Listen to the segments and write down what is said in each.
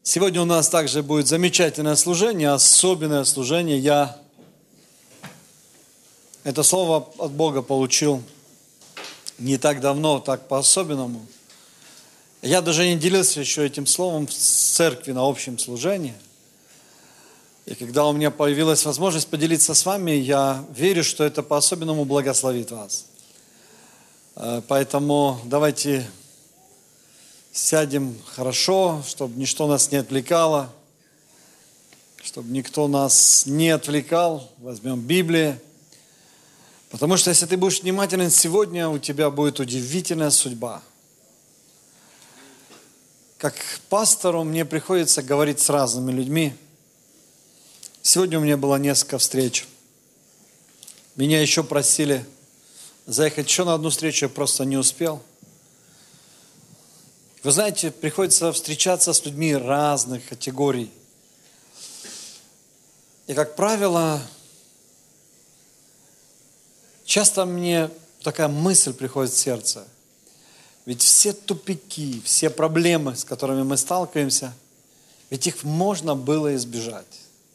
Сегодня у нас также будет замечательное служение, особенное служение. Я это слово от Бога получил не так давно, так по-особенному. Я даже не делился еще этим словом в церкви на общем служении. И когда у меня появилась возможность поделиться с вами, я верю, что это по-особенному благословит вас. Поэтому давайте сядем хорошо, чтобы ничто нас не отвлекало, чтобы никто нас не отвлекал. Возьмем Библию. Потому что если ты будешь внимателен сегодня, у тебя будет удивительная судьба. Как пастору мне приходится говорить с разными людьми. Сегодня у меня было несколько встреч. Меня еще просили заехать еще на одну встречу, я просто не успел. Вы знаете, приходится встречаться с людьми разных категорий. И, как правило, часто мне такая мысль приходит в сердце. Ведь все тупики, все проблемы, с которыми мы сталкиваемся, ведь их можно было избежать.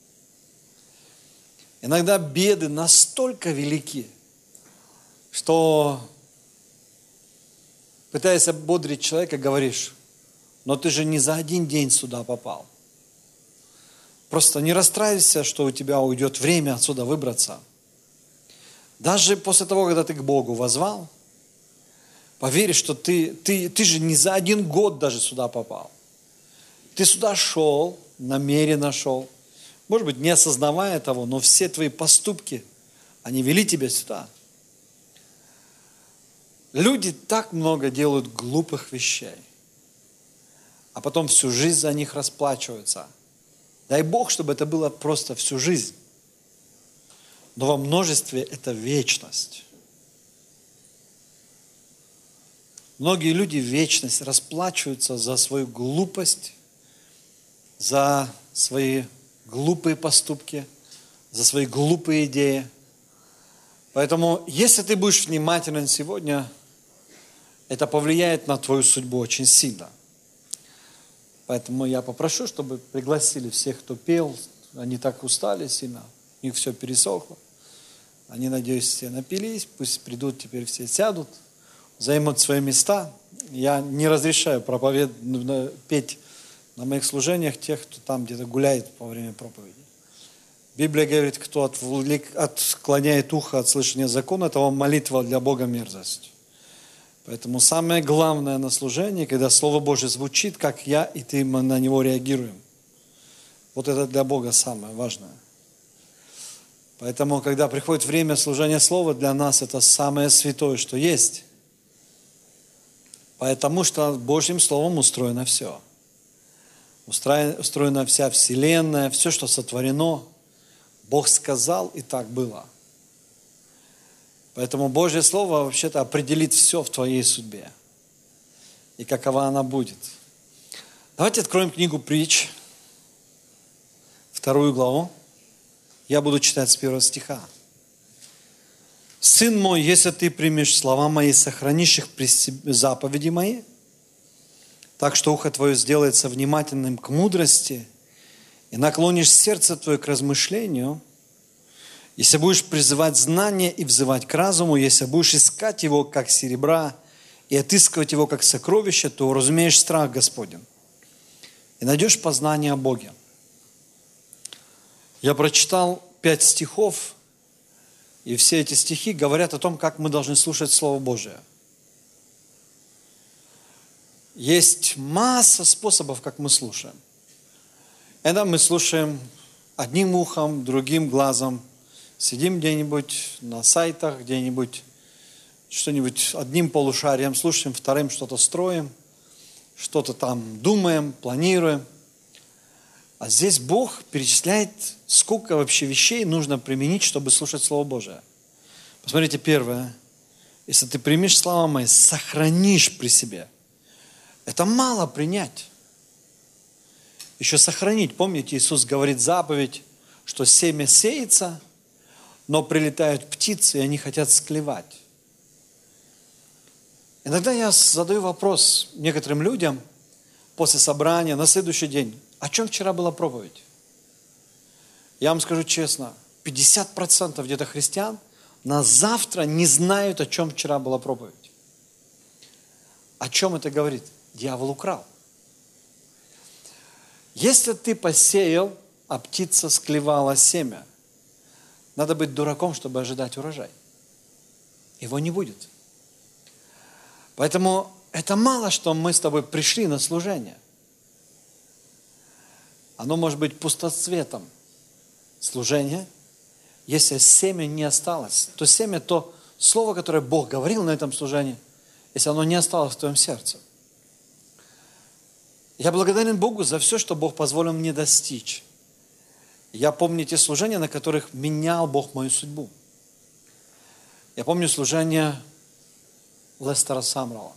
Иногда беды настолько велики, что, пытаясь ободрить человека, говоришь: но ты же не за один день сюда попал. Просто не расстраивайся, что у тебя уйдет время отсюда выбраться. Даже после того, когда ты к Богу воззвал, поверь, что ты же не за один год даже сюда попал. Ты сюда шел, намеренно шел. Может быть, не осознавая того, но все твои поступки, они вели тебя сюда. Люди так много делают глупых вещей, а потом всю жизнь за них расплачиваются. Дай Бог, чтобы это было просто всю жизнь. Но во множестве это вечность. Многие люди в вечность расплачиваются за свою глупость, за свои глупые поступки, за свои глупые идеи. Поэтому, если ты будешь внимателен сегодня, это повлияет на твою судьбу очень сильно. Поэтому я попрошу, чтобы пригласили всех, кто пел. Они так устали сильно, у них все пересохло. Они, надеюсь, все напились, пусть придут, теперь все сядут, займут свои места. Я не разрешаю петь на моих служениях тех, кто там где-то гуляет во время проповеди. Библия говорит, кто отклоняет ухо от слышания закона, того молитва для Бога мерзость. Поэтому самое главное на служении, когда Слово Божье звучит, как я и ты, мы на него реагируем. Вот это для Бога самое важное. Поэтому, когда приходит время служения Слова, для нас это самое святое, что есть. Потому что Божьим Словом устроено все. Устроена вся вселенная, все, что сотворено. Бог сказал, и так было. Поэтому Божье Слово вообще-то определит все в твоей судьбе. И какова она будет. Давайте откроем книгу Притч, 2 главу. Я буду читать с 1 стиха. «Сын мой, если ты примешь слова мои, сохранишь их при себе, заповеди мои, так что ухо твое сделается внимательным к мудрости, и наклонишь сердце твое к размышлению, если будешь призывать знание и взывать к разуму, если будешь искать его, как серебра, и отыскивать его, как сокровище, то уразумеешь страх Господень, и найдешь познание о Боге». Я прочитал 5 стихов, и все эти стихи говорят о том, как мы должны слушать Слово Божие. Есть масса способов, как мы слушаем. Это мы слушаем одним ухом, другим глазом. Сидим где-нибудь на сайтах, где-нибудь что-нибудь одним полушарием слушаем, вторым что-то строим, что-то там думаем, планируем. А здесь Бог перечисляет, сколько вообще вещей нужно применить, чтобы слушать Слово Божие. Посмотрите, первое. Если ты примешь слова мои, сохранишь при себе. Это мало принять. Еще сохранить. Помните, Иисус говорит заповедь, что семя сеется, но прилетают птицы, и они хотят склевать. Иногда я задаю вопрос некоторым людям после собрания на следующий день. О чем вчера была проповедь? Я вам скажу честно, 50% где-то христиан на завтра не знают, о чем вчера была проповедь. О чем это говорит? Дьявол украл. Если ты посеял, а птица склевала семя, надо быть дураком, чтобы ожидать урожай. Его не будет. Поэтому это мало, что мы с тобой пришли на служение. Оно может быть пустоцветом служения, если семя не осталось. То семя, то слово, которое Бог говорил на этом служении, если оно не осталось в твоем сердце. Я благодарен Богу за все, что Бог позволил мне достичь. Я помню те служения, на которых менял Бог мою судьбу. Я помню служение Лестера Самрала.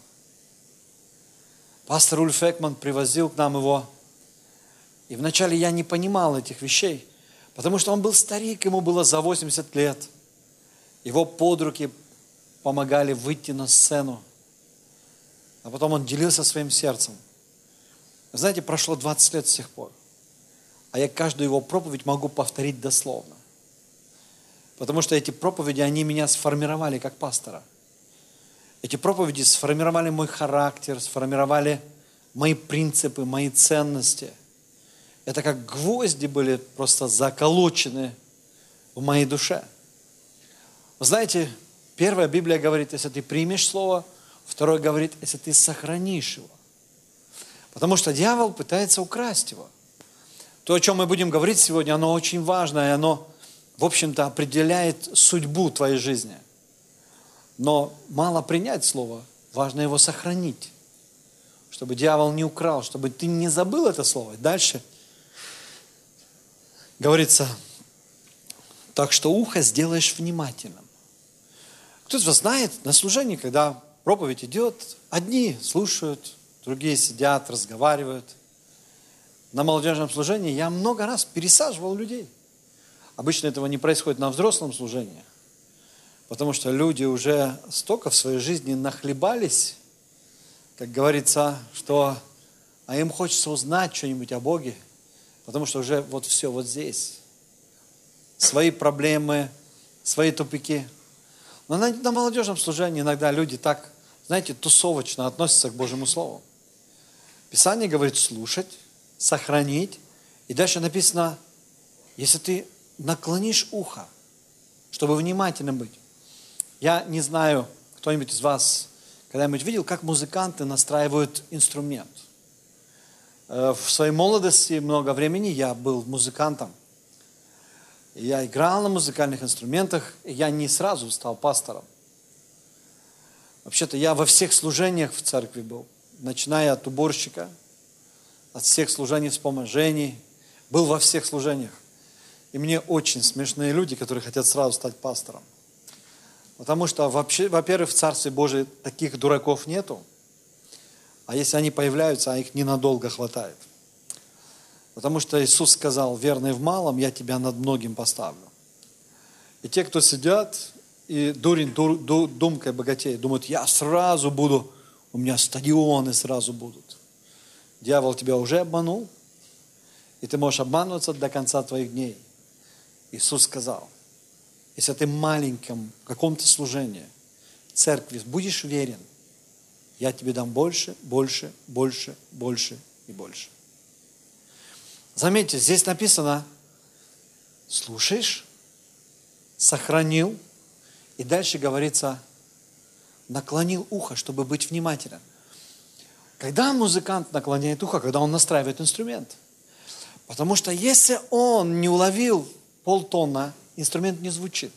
Пастор Ульф Экман привозил к нам его. И вначале я не понимал этих вещей, потому что он был старик, ему было за 80 лет. Его под руки помогали выйти на сцену. А потом он делился своим сердцем. Знаете, прошло 20 лет с тех пор. А я каждую его проповедь могу повторить дословно. Потому что эти проповеди, они меня сформировали как пастора. Эти проповеди сформировали мой характер, сформировали мои принципы, мои ценности. Это как гвозди были просто заколочены в моей душе. Вы знаете, первая Библия говорит, если ты примешь слово, второе говорит, если ты сохранишь его. Потому что дьявол пытается украсть его. То, о чем мы будем говорить сегодня, оно очень важно, и оно, в общем-то, определяет судьбу твоей жизни. Но мало принять слово, важно его сохранить, чтобы дьявол не украл, чтобы ты не забыл это слово. Дальше говорится, так что ухо сделаешь внимательным. Кто-то из вас знает, на служении, когда проповедь идет, одни слушают, другие сидят, разговаривают. На молодежном служении я много раз пересаживал людей. Обычно этого не происходит на взрослом служении, потому что люди уже столько в своей жизни нахлебались, как говорится, что им хочется узнать что-нибудь о Боге, потому что уже вот все вот здесь. Свои проблемы, свои тупики. Но на молодежном служении иногда люди так, знаете, тусовочно относятся к Божьему Слову. Писание говорит слушать, сохранить. И дальше написано, если ты наклонишь ухо, чтобы внимательным быть. Я не знаю, кто-нибудь из вас когда-нибудь видел, как музыканты настраивают инструмент. В своей молодости много времени я был музыкантом. Я играл на музыкальных инструментах, и я не сразу стал пастором. Вообще-то я во всех служениях в церкви был, начиная от уборщика, от всех служений вспоможений, был во всех служениях. И мне очень смешные люди, которые хотят сразу стать пастором. Потому что, вообще, во-первых, в Царстве Божьем таких дураков нету. А если они появляются, а их ненадолго хватает. Потому что Иисус сказал, верный в малом, я тебя над многим поставлю. И те, кто сидят, и дурень думкой богатеет, думают, я сразу буду, у меня стадионы сразу будут. Дьявол тебя уже обманул, и ты можешь обманываться до конца твоих дней. Иисус сказал, если ты в маленьком каком-то служении, церкви, будешь верен, я тебе дам больше, больше, больше, больше и больше. Заметьте, здесь написано, слушаешь, сохранил, и дальше говорится, наклонил ухо, чтобы быть внимательным. Когда музыкант наклоняет ухо, когда он настраивает инструмент? Потому что если он не уловил полтона, инструмент не звучит.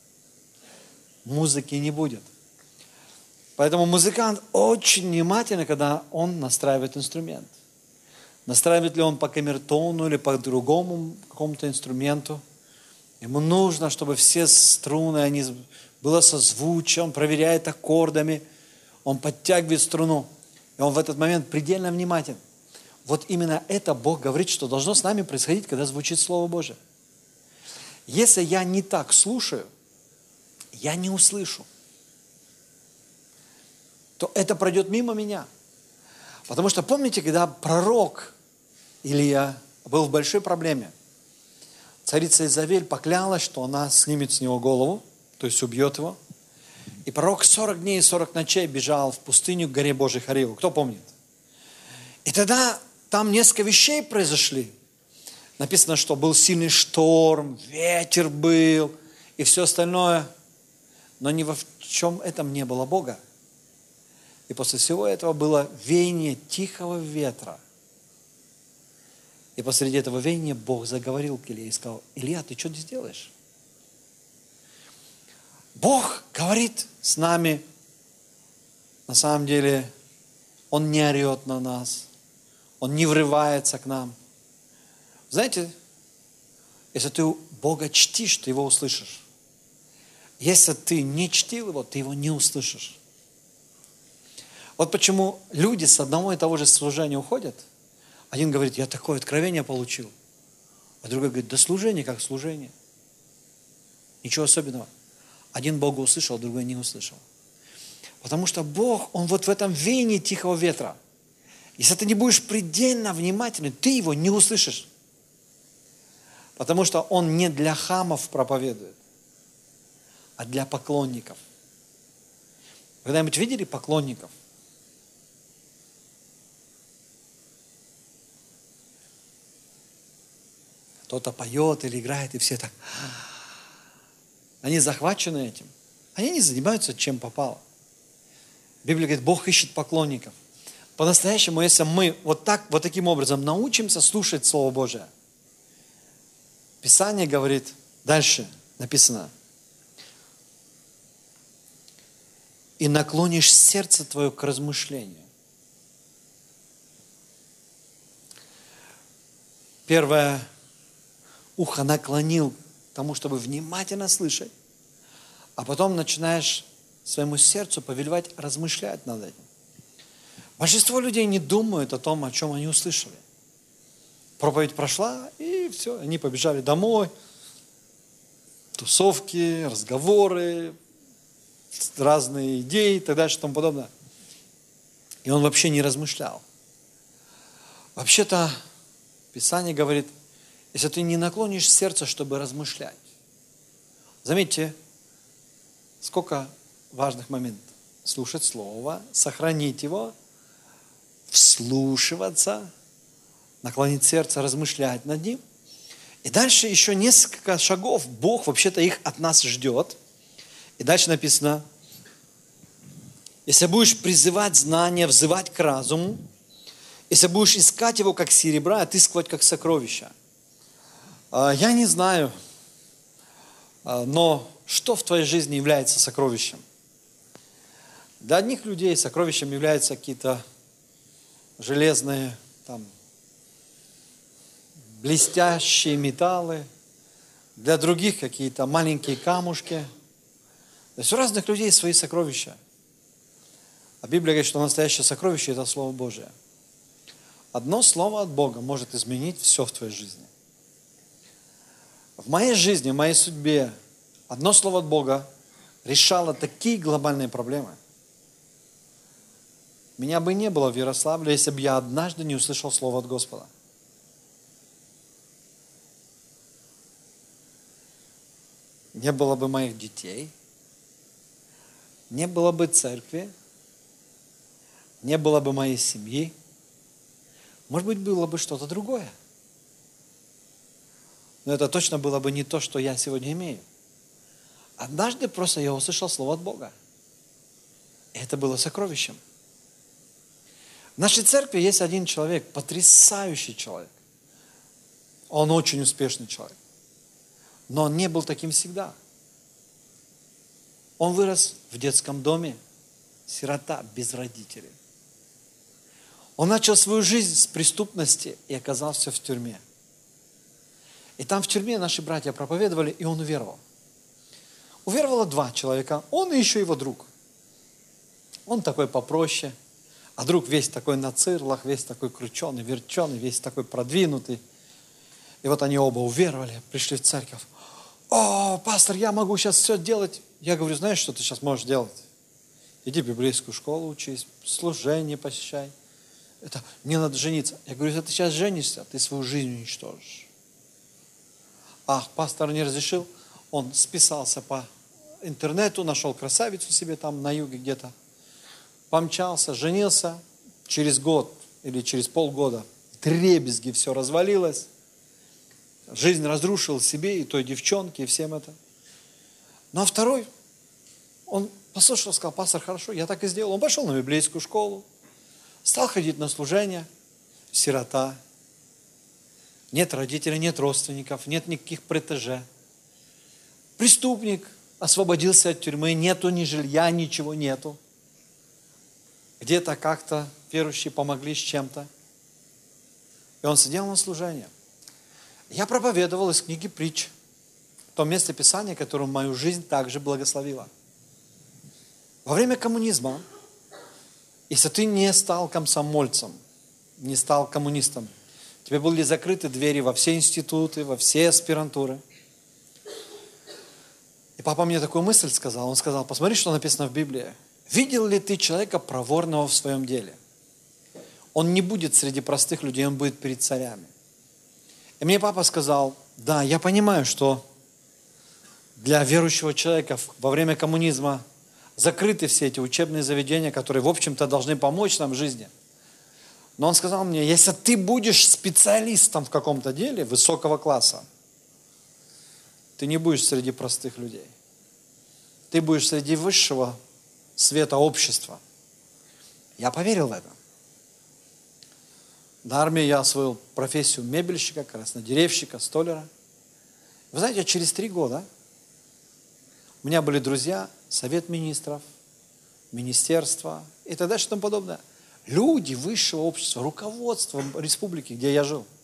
Музыки не будет. Поэтому музыкант очень внимательный, когда он настраивает инструмент. Настраивает ли он по камертону или по другому какому-то инструменту. Ему нужно, чтобы все струны, они было созвучие, он проверяет аккордами, он подтягивает струну. И он в этот момент предельно внимателен. Вот именно это Бог говорит, что должно с нами происходить, когда звучит Слово Божие. Если я не так слушаю, я не услышу, то это пройдет мимо меня. Потому что помните, когда пророк Илия был в большой проблеме. Царица Изавель поклялась, что она снимет с него голову, то есть убьет его. И пророк 40 дней и 40 ночей бежал в пустыню к горе Божьей Хориву. Кто помнит? И тогда там несколько вещей произошли. Написано, что был сильный шторм, ветер был и все остальное. Но ни в чем этом не было Бога. И после всего этого было веяние тихого ветра. И посреди этого веяния Бог заговорил к Илии и сказал: Илия, ты что здесь делаешь? Бог говорит с нами. На самом деле, Он не орет на нас. Он не врывается к нам. Знаете, если ты Бога чтишь, ты Его услышишь. Если ты не чтил Его, ты Его не услышишь. Вот почему люди с одного и того же служения уходят. Один говорит: я такое откровение получил. А другой говорит: да служение как служение. Ничего особенного. Один Бога услышал, а другой не услышал. Потому что Бог, Он вот в этом веянии тихого ветра. Если ты не будешь предельно внимательным, ты Его не услышишь. Потому что Он не для хамов проповедует, а для поклонников. Вы когда-нибудь видели поклонников? Кто-то поет или играет, и все так. Они захвачены этим. Они не занимаются чем попало. Библия говорит, Бог ищет поклонников. По-настоящему, если мы вот таким образом научимся слушать Слово Божие, Писание говорит, дальше написано, и наклонишь сердце твое к размышлению. Первое, ухо наклонил к тому, чтобы внимательно слышать, а потом начинаешь своему сердцу повелевать размышлять над этим. Большинство людей не думают о том, о чем они услышали. Проповедь прошла, и все, они побежали домой. Тусовки, разговоры, разные идеи и так дальше и тому подобное. И он вообще не размышлял. Вообще-то Писание говорит, если ты не наклонишь сердце, чтобы размышлять. Заметьте, сколько важных моментов. Слушать Слово, сохранить его, вслушиваться, наклонить сердце, размышлять над ним. И дальше еще несколько шагов. Бог вообще-то их от нас ждет. И дальше написано, если будешь призывать знания, взывать к разуму, если будешь искать его как серебра, отыскивать как сокровища. Я не знаю, но что в твоей жизни является сокровищем? Для одних людей сокровищем являются какие-то железные, там, блестящие металлы, для других какие-то маленькие камушки. То есть у разных людей свои сокровища. А Библия говорит, что настоящее сокровище – это Слово Божие. Одно слово от Бога может изменить все в твоей жизни. В моей жизни, в моей судьбе одно слово от Бога решало такие глобальные проблемы. Меня бы не было в Ярославле, если бы я однажды не услышал слово от Господа. Не было бы моих детей, не было бы церкви, не было бы моей семьи, может быть, было бы что-то другое. Но это точно было бы не то, что я сегодня имею. Однажды просто я услышал слово от Бога. И это было сокровищем. В нашей церкви есть один человек, потрясающий человек. Он очень успешный человек. Но он не был таким всегда. Он вырос в детском доме, сирота, без родителей. Он начал свою жизнь с преступности и оказался в тюрьме. И там в тюрьме наши братья проповедовали, и он уверовал. Уверовало 2 человека, он и еще его друг. Он такой попроще, а друг весь такой на цирлах, весь такой крученый, верченый, весь такой продвинутый. И вот они оба уверовали, пришли в церковь. О, пастор, я могу сейчас все делать. Я говорю, знаешь, что ты сейчас можешь делать? Иди в библейскую школу учись, служение посещай. Мне надо жениться. Я говорю, если ты сейчас женишься, ты свою жизнь уничтожишь. Пастор не разрешил. Он списался по интернету, нашел красавицу себе там на юге где-то. Помчался, женился. Через год или через полгода вдребезги все развалилось. Жизнь разрушил себе и той девчонке, и всем это. Ну а второй, он послушал, сказал, пастор, хорошо, я так и сделал. Он пошел на библейскую школу, стал ходить на служение, сирота. Нет родителей, нет родственников, нет никаких протеже. Преступник, освободился от тюрьмы, нету ни жилья, ничего нету. Где-то как-то верующие помогли с чем-то. И он сидел на служении. Я проповедовал из книги «Притч», то место Писания, которое мою жизнь также благословило. Во время коммунизма, если ты не стал комсомольцем, не стал коммунистом, тебе были закрыты двери во все институты, во все аспирантуры. И папа мне такую мысль сказал. Он сказал, посмотри, что написано в Библии. Видел ли ты человека проворного в своем деле? Он не будет среди простых людей, он будет перед царями. И мне папа сказал, да, я понимаю, что для верующего человека во время коммунизма закрыты все эти учебные заведения, которые, в общем-то, должны помочь нам в жизни. Но он сказал мне, если ты будешь специалистом в каком-то деле высокого класса, ты не будешь среди простых людей. Ты будешь среди высшего света общества. Я поверил в это. На армии я освоил профессию мебельщика, краснодеревщика, столяра. Вы знаете, через 3 года у меня были друзья, совет министров, министерства и так дальше и тому подобное. Люди высшего общества, руководство республики, где я жил.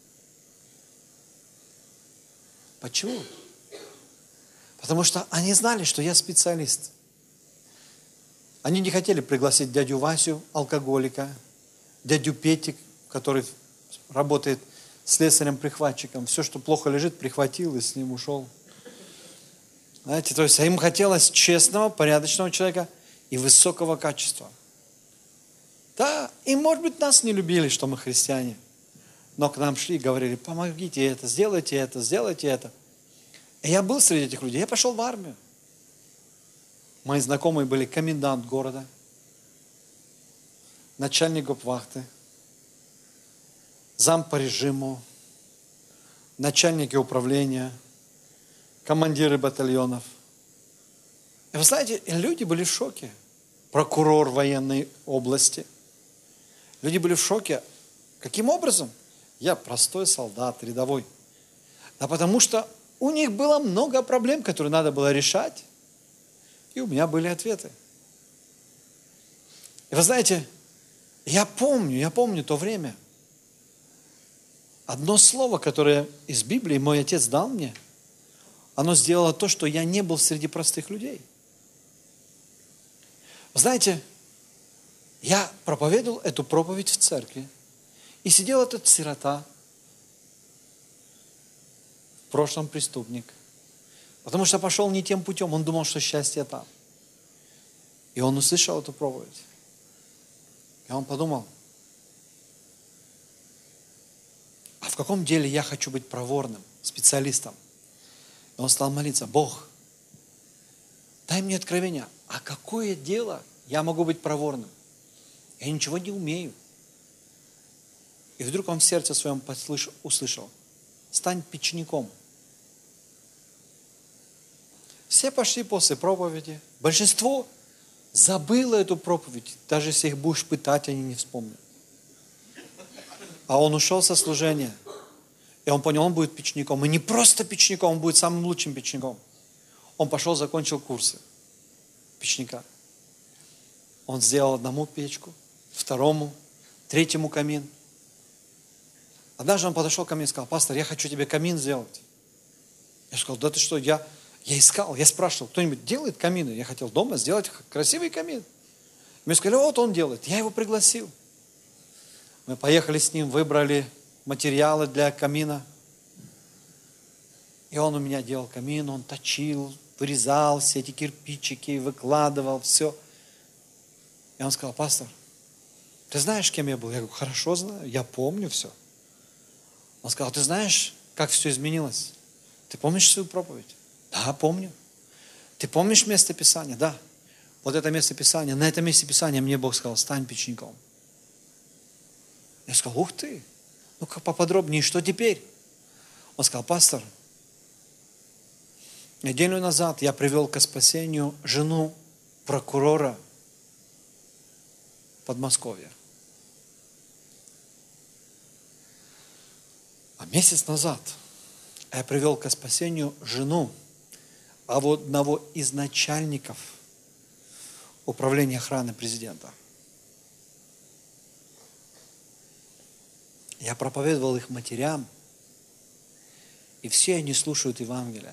Почему? Потому что они знали, что я специалист. Они не хотели пригласить дядю Васю, алкоголика, дядю Петик, который работает слесарем-прихватчиком. Все, что плохо лежит, прихватил и с ним ушел. Знаете, то есть им хотелось честного, порядочного человека и высокого качества. Да, и может быть нас не любили, что мы христиане. Но к нам шли и говорили, помогите это, сделайте это, сделайте это. И я был среди этих людей, я пошел в армию. Мои знакомые были комендант города, начальник гопвахты, зам по режиму, начальники управления, командиры батальонов. И вы знаете, люди были в шоке. Прокурор военной области. Люди были в шоке. Каким образом? Я простой солдат, рядовой. Да потому что у них было много проблем, которые надо было решать. И у меня были ответы. И вы знаете, я помню то время. Одно слово, которое из Библии мой отец дал мне, оно сделало то, что я не был среди простых людей. Вы знаете, я проповедовал эту проповедь в церкви, и сидел этот сирота, в прошлом преступник, потому что пошел не тем путем, он думал, что счастье там. И он услышал эту проповедь. И он подумал, а в каком деле я хочу быть проворным, специалистом? И он стал молиться, Бог, дай мне откровение, а какое дело я могу быть проворным? Я ничего не умею. И вдруг он в сердце своем услышал, стань печником. Все пошли после проповеди. Большинство забыло эту проповедь. Даже если их будешь пытать, они не вспомнят. А он ушел со служения. И он понял, он будет печником. И не просто печником, он будет самым лучшим печником. Он пошел, закончил курсы печника. Он сделал одному печку, второму, третьему камин. Однажды он подошел ко мне и сказал, пастор, я хочу тебе камин сделать. Я сказал, да ты что, я искал, я спрашивал, кто-нибудь делает камины? Я хотел дома сделать красивый камин. Мне сказали, вот он делает. Я его пригласил. Мы поехали с ним, выбрали материалы для камина. И он у меня делал камин, он точил, вырезал все эти кирпичики, выкладывал, все. И он сказал, пастор, ты знаешь, кем я был? Я говорю, хорошо знаю, я помню все. Он сказал, ты знаешь, как все изменилось? Ты помнишь свою проповедь? Да, помню. Ты помнишь место Писания? Да. Вот это место Писания, на этом месте Писания мне Бог сказал, стань печником. Я сказал, ух ты, ну-ка поподробнее, что теперь? Он сказал, пастор, неделю назад я привел к спасению жену прокурора Подмосковья. А месяц назад я привел к спасению жену одного из начальников управления охраны президента. Я проповедовал их матерям, и все они слушают Евангелие.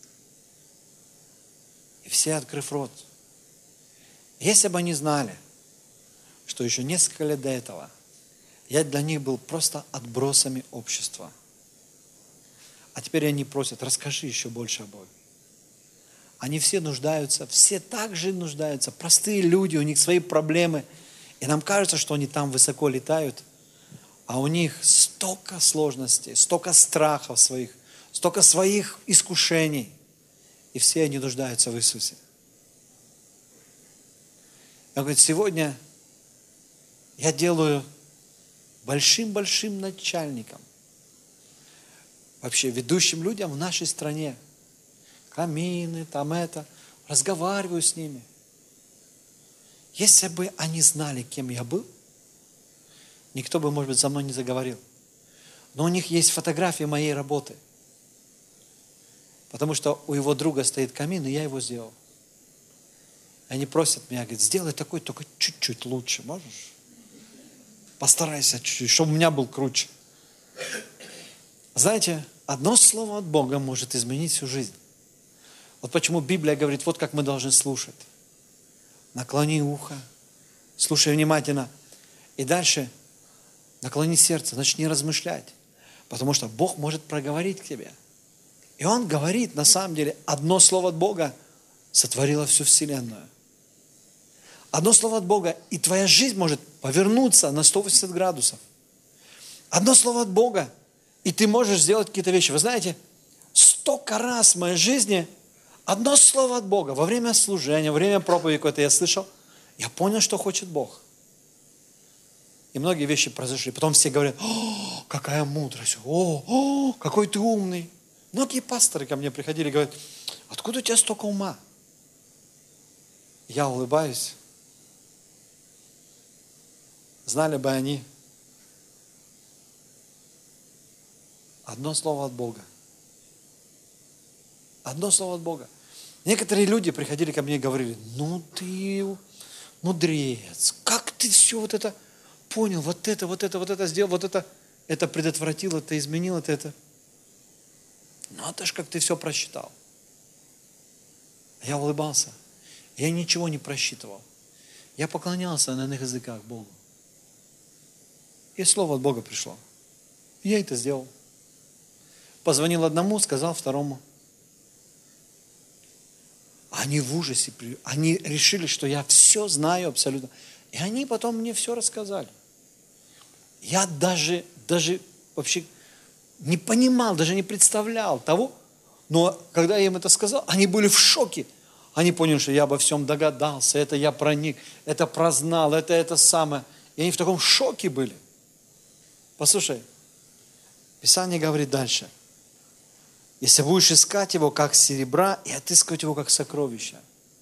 И все, открыв рот. Если бы они знали, что еще несколько лет до этого я для них был просто отбросами общества. А теперь они просят, расскажи еще больше о Боге. Они все нуждаются, все также нуждаются. Простые люди, у них свои проблемы. И нам кажется, что они там высоко летают, а у них столько сложностей, столько страхов своих, столько своих искушений. И все они нуждаются в Иисусе. Он говорит, сегодня я делаю большим-большим начальником, вообще ведущим людям в нашей стране. Камины, там это. Разговариваю с ними. Если бы они знали, кем я был, никто бы, может быть, за мной не заговорил. Но у них есть фотографии моей работы. Потому что у его друга стоит камин, и я его сделал. Они просят меня, говорят, сделай такой, только чуть-чуть лучше, можешь? Постарайся чуть-чуть, чтобы у меня был круче. Знаете, одно слово от Бога может изменить всю жизнь. Вот почему Библия говорит, вот как мы должны слушать. Наклони ухо, слушай внимательно. И дальше наклони сердце, начни размышлять. Потому что Бог может проговорить к тебе. И Он говорит, на самом деле, одно слово от Бога сотворило всю вселенную. Одно слово от Бога, и твоя жизнь может повернуться на 180 градусов. Одно слово от Бога, и ты можешь сделать какие-то вещи. Вы знаете, столько раз в моей жизни одно слово от Бога во время служения, во время проповеди какой-то я слышал, я понял, что хочет Бог. И многие вещи произошли. Потом все говорят, о, какая мудрость, о, какой ты умный. Многие пасторы ко мне приходили и говорят, откуда у тебя столько ума? Я улыбаюсь. Знали бы они одно слово от Бога. Одно слово от Бога. Некоторые люди приходили ко мне и говорили, ну ты мудрец, как ты все вот это понял, вот это сделал, вот это предотвратил, это изменил, это. Ну это ж как ты все просчитал. Я улыбался. Я ничего не просчитывал. Я поклонялся на иных языках Богу. И слово от Бога пришло. Я это сделал. Позвонил одному, сказал второму. Они в ужасе, они решили, что я все знаю абсолютно. И они потом мне все рассказали. Я даже вообще не понимал, даже не представлял того. Но когда я им это сказал, они были в шоке. Они поняли, что я обо всем догадался, это я проник, это прознал, это самое. И они в таком шоке были. Послушай, Писание говорит дальше. Если будешь искать его как серебра и отыскивать его как сокровища.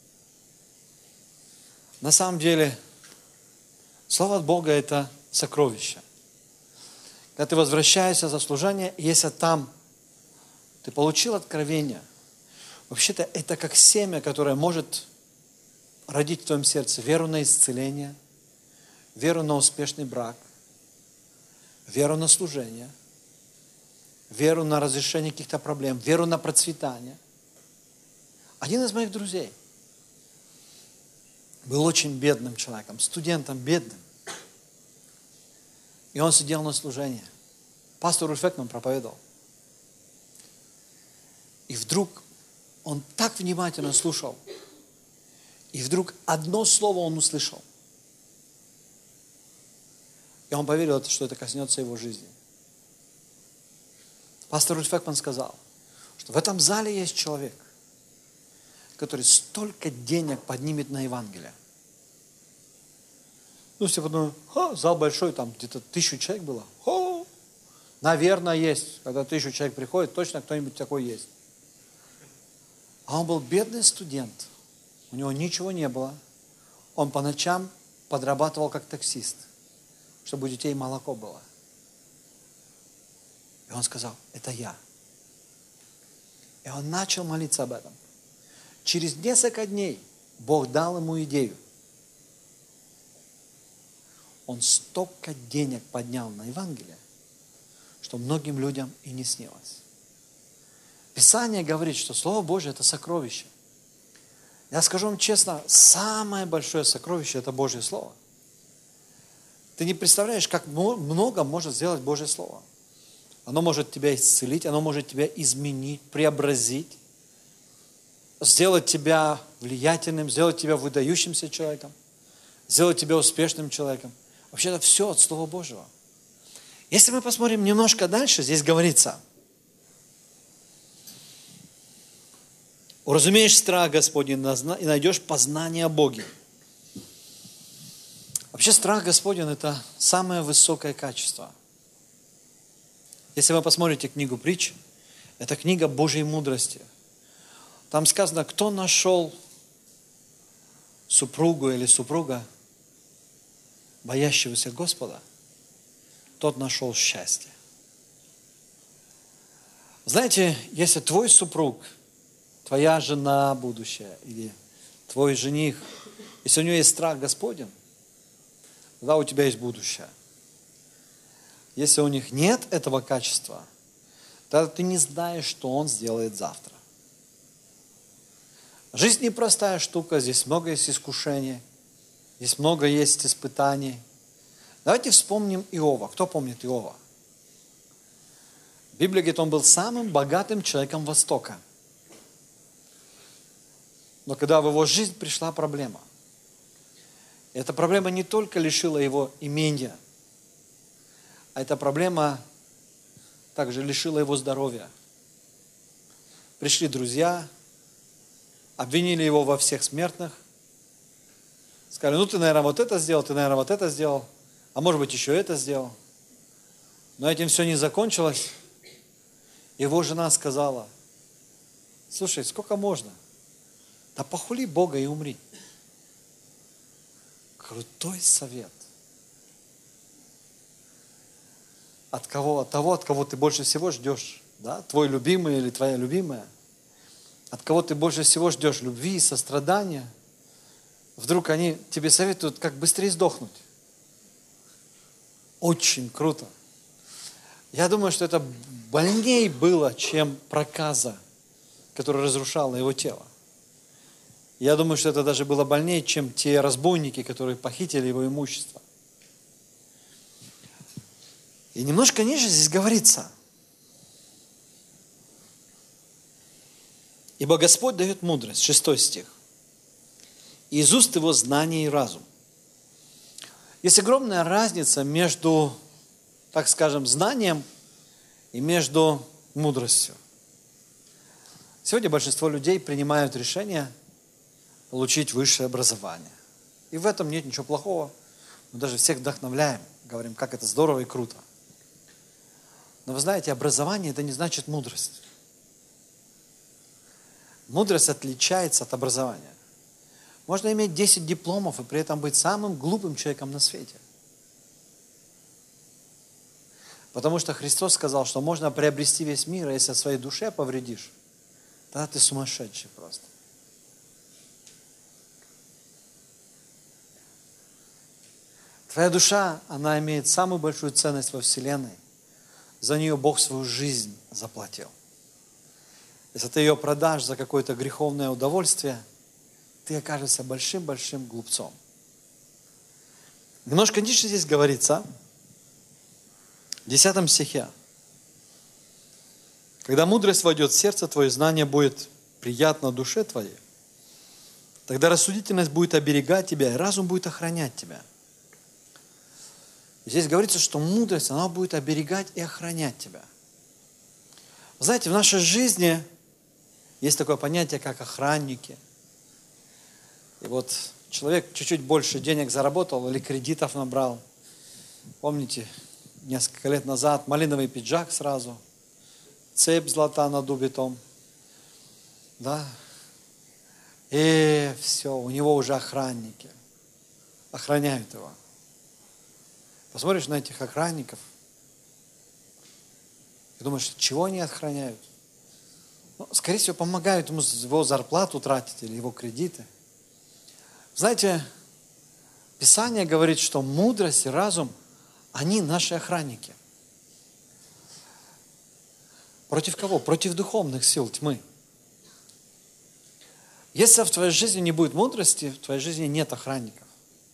На самом деле, слово от Бога – это сокровище. Когда ты возвращаешься за служение, если там ты получил откровение, вообще-то это как семя, которое может родить в твоем сердце веру на исцеление, веру на успешный брак, веру на служение, веру на разрешение каких-то проблем, веру на процветание. Один из моих друзей был очень бедным человеком, студентом бедным. И он сидел на служении. Пастор Ульф Экман проповедовал. И вдруг он так внимательно слушал. И вдруг одно слово он услышал. И он поверил, что это коснется его жизни. Пастор Рут Фекман сказал, что в этом зале есть человек, который столько денег поднимет на Евангелие. Ну, все подумали, зал большой, там где-то 1000 человек было. Наверное, есть. Когда 1000 человек приходит, точно кто-нибудь такой есть. А он был бедный студент. У него ничего не было. Он по ночам подрабатывал как таксист, чтобы у детей молоко было. И он сказал, это я. И он начал молиться об этом. Через несколько дней Бог дал ему идею. Он столько денег поднял на Евангелие, что многим людям и не снилось. Писание говорит, что Слово Божье – это сокровище. Я скажу вам честно, самое большое сокровище – это Божье Слово. Ты не представляешь, как много может сделать Божье Слово. Оно может тебя исцелить, оно может тебя изменить, преобразить, сделать тебя влиятельным, сделать тебя выдающимся человеком, сделать тебя успешным человеком. Вообще это все от Слова Божьего. Если мы посмотрим немножко дальше, здесь говорится, уразумеешь страх Господень и найдешь познание о Боге. Вообще страх Господень – это самое высокое качество. Если вы посмотрите книгу Притч, это книга Божьей мудрости. Там сказано, кто нашел супругу или супруга, боящегося Господа, тот нашел счастье. Знаете, если твой супруг, твоя жена будущая или твой жених, если у него есть страх Господень, тогда у тебя есть будущее. Если у них нет этого качества, тогда ты не знаешь, что он сделает завтра. Жизнь непростая штука, здесь много есть искушений, здесь много есть испытаний. Давайте вспомним Иова. Кто помнит Иова? Библия говорит, он был самым богатым человеком Востока. Но когда в его жизнь пришла проблема, эта проблема не только лишила его имения, а эта проблема также лишила его здоровья. Пришли друзья, обвинили его во всех смертных, сказали, ну ты, наверное, вот это сделал, ты, наверное, вот это сделал, а может быть, еще это сделал. Но этим все не закончилось. Его жена сказала, слушай, сколько можно? Да похули Бога и умри. Крутой совет. От кого? От того, от кого ты больше всего ждешь. Да? Твой любимый или твоя любимая. От кого ты больше всего ждешь любви, сострадания. Вдруг они тебе советуют, как быстрее сдохнуть. Очень круто. Я думаю, что это больней было, чем проказа, которая разрушала его тело. Я думаю, что это даже было больнее, чем те разбойники, которые похитили его имущество. И немножко ниже здесь говорится. Ибо Господь дает мудрость, 6 стих. И из уст его знание и разум. Есть огромная разница между, так скажем, знанием и между мудростью. Сегодня большинство людей принимают решение получить высшее образование. И в этом нет ничего плохого. Мы даже всех вдохновляем, говорим, как это здорово и круто. Но вы знаете, образование – это не значит мудрость. Мудрость отличается от образования. Можно иметь 10 дипломов и при этом быть самым глупым человеком на свете. Потому что Христос сказал, что можно приобрести весь мир, а если своей душе повредишь, тогда ты сумасшедший просто. Твоя душа, она имеет самую большую ценность во Вселенной. За нее Бог свою жизнь заплатил. Если ты ее продашь за какое-то греховное удовольствие, ты окажешься большим-большим глупцом. Немножко ниже здесь говорится, в 10 стихе. Когда мудрость войдет в сердце твое, знание будет приятно душе твоей, тогда рассудительность будет оберегать тебя, и разум будет охранять тебя. И Здесь говорится, что мудрость, она будет оберегать и охранять тебя. Вы знаете, в нашей жизни есть такое понятие, как охранники. И вот человек чуть-чуть больше денег заработал или кредитов набрал. Помните, несколько лет назад малиновый пиджак сразу, цепь золота на дубе том. Да? И все, у него уже охранники. Охраняют его. Посмотришь на этих охранников и думаешь, чего они охраняют? Ну, скорее всего, помогают ему его зарплату тратить или его кредиты. Знаете, Писание говорит, что мудрость и разум, они наши охранники. Против кого? Против духовных сил тьмы. Если в твоей жизни не будет мудрости, в твоей жизни нет охранников.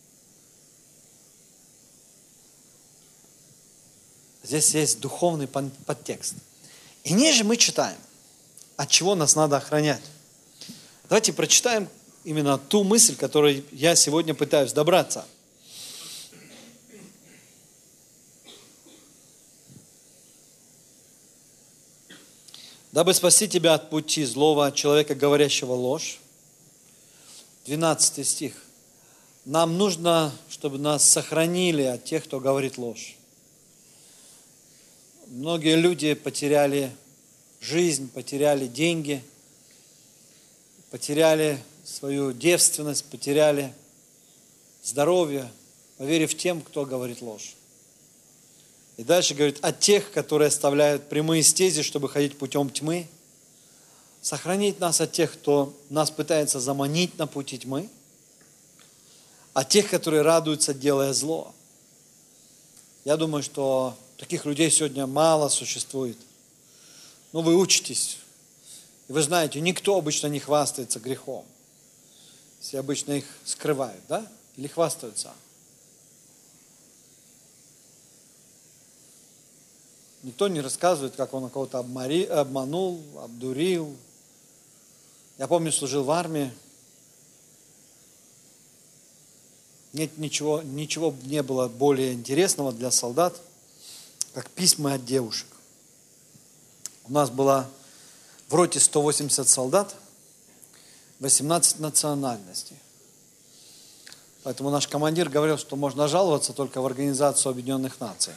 Здесь есть духовный подтекст. И ниже мы читаем, от чего нас надо охранять. Давайте прочитаем именно ту мысль, которой я сегодня пытаюсь добраться. Дабы спасти тебя от пути злого, от человека, говорящего ложь. 12 стих. Нам нужно, чтобы нас сохранили от тех, кто говорит ложь. Многие люди потеряли жизнь, потеряли деньги, потеряли свою девственность, потеряли здоровье, поверив тем, кто говорит ложь. И дальше говорит, от тех, которые оставляют прямые стези, чтобы ходить путем тьмы, сохранить нас от тех, кто нас пытается заманить на пути тьмы, от тех, которые радуются, делая зло. Я думаю, что таких людей сегодня мало существует. Но вы учитесь. И вы знаете, никто обычно не хвастается грехом. Все обычно их скрывают, да? Или хвастаются. Никто не рассказывает, как он кого-то обманул, обдурил. Я помню, служил в армии. Нет, ничего не было более интересного для солдат, как письма от девушек. У нас было в роте 180 солдат, 18 национальностей. Поэтому наш командир говорил, что можно жаловаться только в Организацию Объединенных Наций.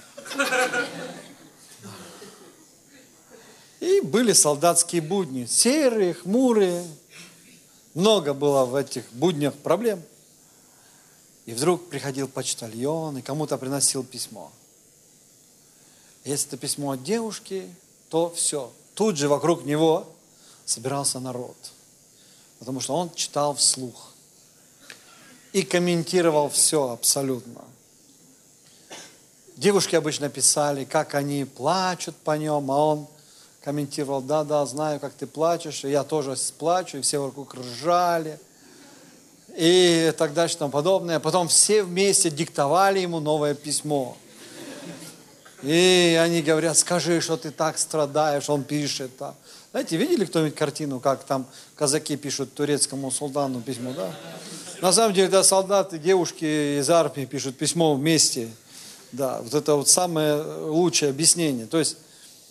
И были солдатские будни, серые, хмурые. Много было в этих буднях проблем. И вдруг приходил почтальон и кому-то приносил письмо. Если это письмо от девушки, то все. Тут же вокруг него собирался народ. Потому что он читал вслух. И комментировал все абсолютно. Девушки обычно писали, как они плачут по нем, а он комментировал, да, знаю, как ты плачешь, и я тоже плачу, и все вокруг ржали. И так дальше, и тому подобное. Потом все вместе диктовали ему новое письмо. И они говорят, скажи, что ты так страдаешь, он пишет. Да. Знаете, видели кто-нибудь картину, как там казаки пишут турецкому султану письмо, да? На самом деле, да, солдаты, девушки из армии пишут письмо вместе. Да, вот это вот самое лучшее объяснение. То есть,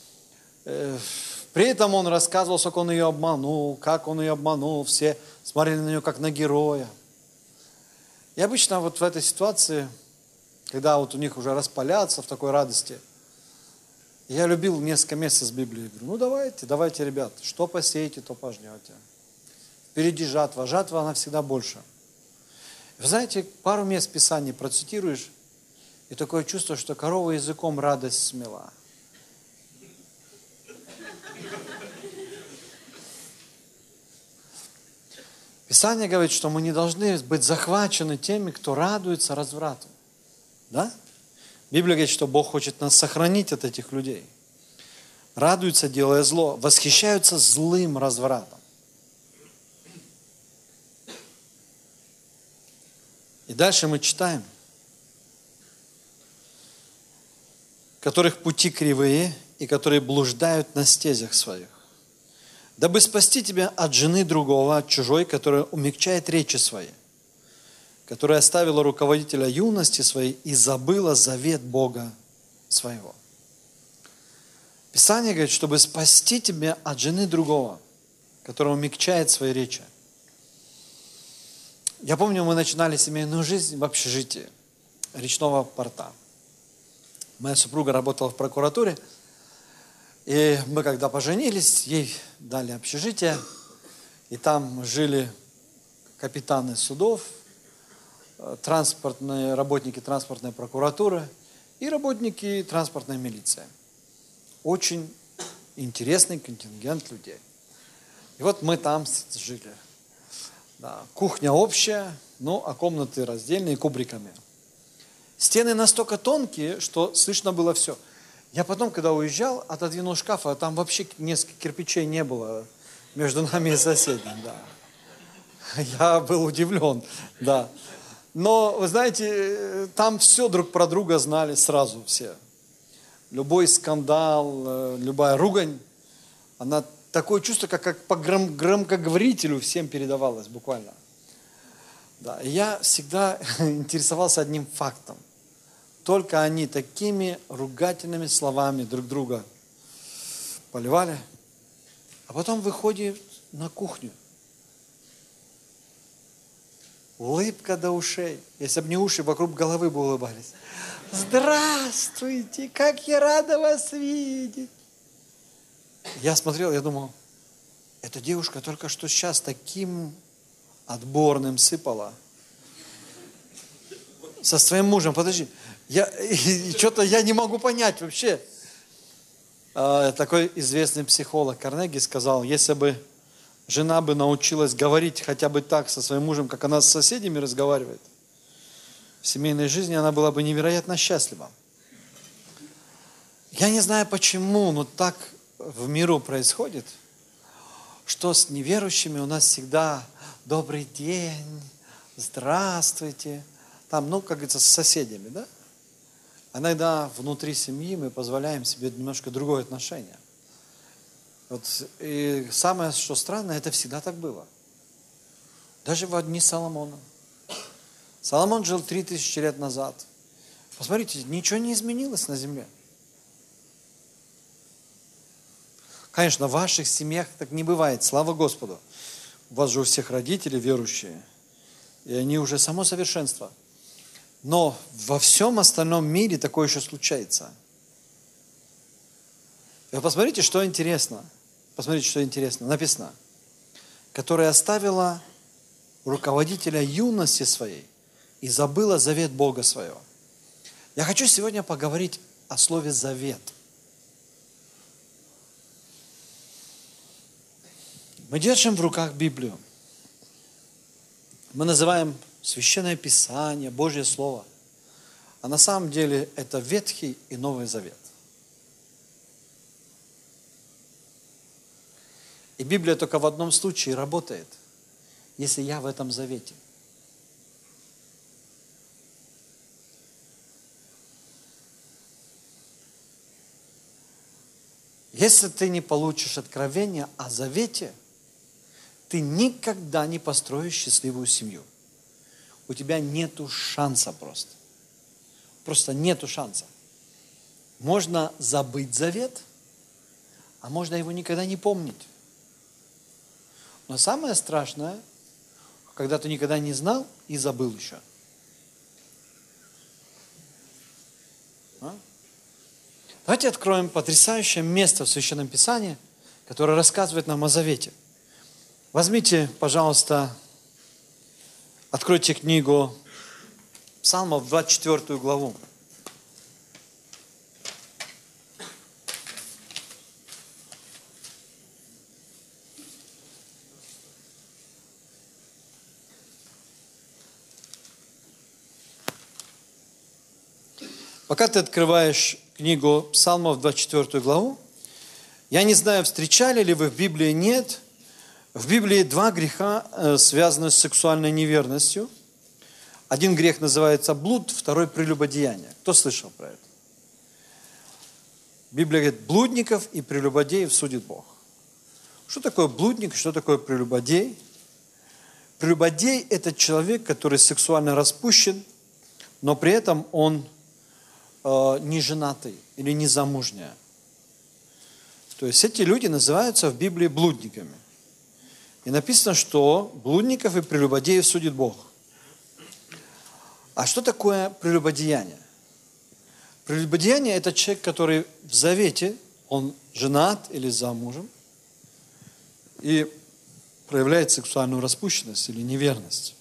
при этом он рассказывал, как он ее обманул, все смотрели на нее как на героя. И обычно вот в этой ситуации, когда вот у них уже распалятся в такой радости, я любил несколько мест из Библии. Говорю, давайте, ребят, что посеете, то пожнете. Впереди жатва, она всегда больше. Вы знаете, пару мест Писания процитируешь, и такое чувство, что корова языком радость смела. Писание говорит, что мы не должны быть захвачены теми, кто радуется разврату. Да? Библия говорит, что Бог хочет нас сохранить от этих людей. Радуются, делая зло, восхищаются злым развратом. И дальше мы читаем, которых пути кривые и которые блуждают на стезях своих. Дабы спасти тебя от жены другого, от чужой, которая умягчает речи свои, которая оставила руководителя юности своей и забыла завет Бога своего. Писание говорит, чтобы спасти тебя от жены другого, который умягчает свои речи. Я помню, мы начинали семейную жизнь в общежитии речного порта. Моя супруга работала в прокуратуре, и мы когда поженились, ей дали общежитие, и там жили капитаны судов, работники транспортной прокуратуры и работники транспортной милиции. Очень интересный контингент людей. И вот мы там жили. Да, кухня общая, а комнаты раздельные кубриками. Стены настолько тонкие, что слышно было все. Я потом, когда уезжал, отодвинул шкаф, а там вообще несколько кирпичей не было между нами и соседом. Да. Я был удивлен. Да. Но, вы знаете, там все друг про друга знали сразу все. Любой скандал, любая ругань, она такое чувство, как по громкоговорителю всем передавалось буквально. Да. И я всегда интересовался одним фактом. Только они такими ругательными словами друг друга поливали, а потом выходит на кухню. Улыбка до ушей. Если бы не уши, вокруг головы бы улыбались. Здравствуйте, как я рада вас видеть. Я смотрел, я думал, эта девушка только что сейчас таким отборным сыпала. Со своим мужем, подожди. Что-то я не могу понять вообще. Такой известный психолог Карнеги сказал, если бы жена бы научилась говорить хотя бы так со своим мужем, как она с соседями разговаривает, в семейной жизни она была бы невероятно счастлива. Я не знаю почему, но так в миру происходит, что с неверующими у нас всегда добрый день, здравствуйте. Там, как говорится, с соседями, да? Иногда внутри семьи мы позволяем себе немножко другое отношение. И самое, что странно, это всегда так было. Даже в дни Соломона. Соломон жил 3000 лет назад. Посмотрите, ничего не изменилось на земле. Конечно, в ваших семьях так не бывает, слава Господу. У вас же у всех родители верующие, и они уже само совершенство. Но во всем остальном мире такое еще случается. И вы посмотрите, что интересно. Посмотрите, что интересно. Написано, которая оставила руководителя юности своей и забыла завет Бога своего. Я хочу сегодня поговорить о слове «завет». Мы держим в руках Библию. Мы называем Священное Писание, Божье Слово. А на самом деле это Ветхий и Новый Завет. И Библия только в одном случае работает, если я в этом завете. Если ты не получишь откровения о завете, ты никогда не построишь счастливую семью. У тебя нету шанса просто. Просто нету шанса. Можно забыть завет, а можно его никогда не помнить. Но самое страшное, когда ты никогда не знал и забыл еще. Давайте откроем потрясающее место в Священном Писании, которое рассказывает нам о завете. Возьмите, пожалуйста, откройте книгу Псалмов, 24 главу. Пока ты открываешь книгу Псалмов, 24 главу, я не знаю, встречали ли вы в Библии, нет. В Библии 2 греха, связанные с сексуальной неверностью. Один грех называется блуд, второй прелюбодеяние. Кто слышал про это? Библия говорит, блудников и прелюбодеев судит Бог. Что такое блудник, что такое прелюбодей? Прелюбодей – это человек, который сексуально распущен, но при этом он не женатый или не замужняя. То есть эти люди называются в Библии блудниками. И написано, что блудников и прелюбодеев судит Бог. А что такое прелюбодеяние? Прелюбодеяние – это человек, который в завете, он женат или замужем, и проявляет сексуальную распущенность или неверность.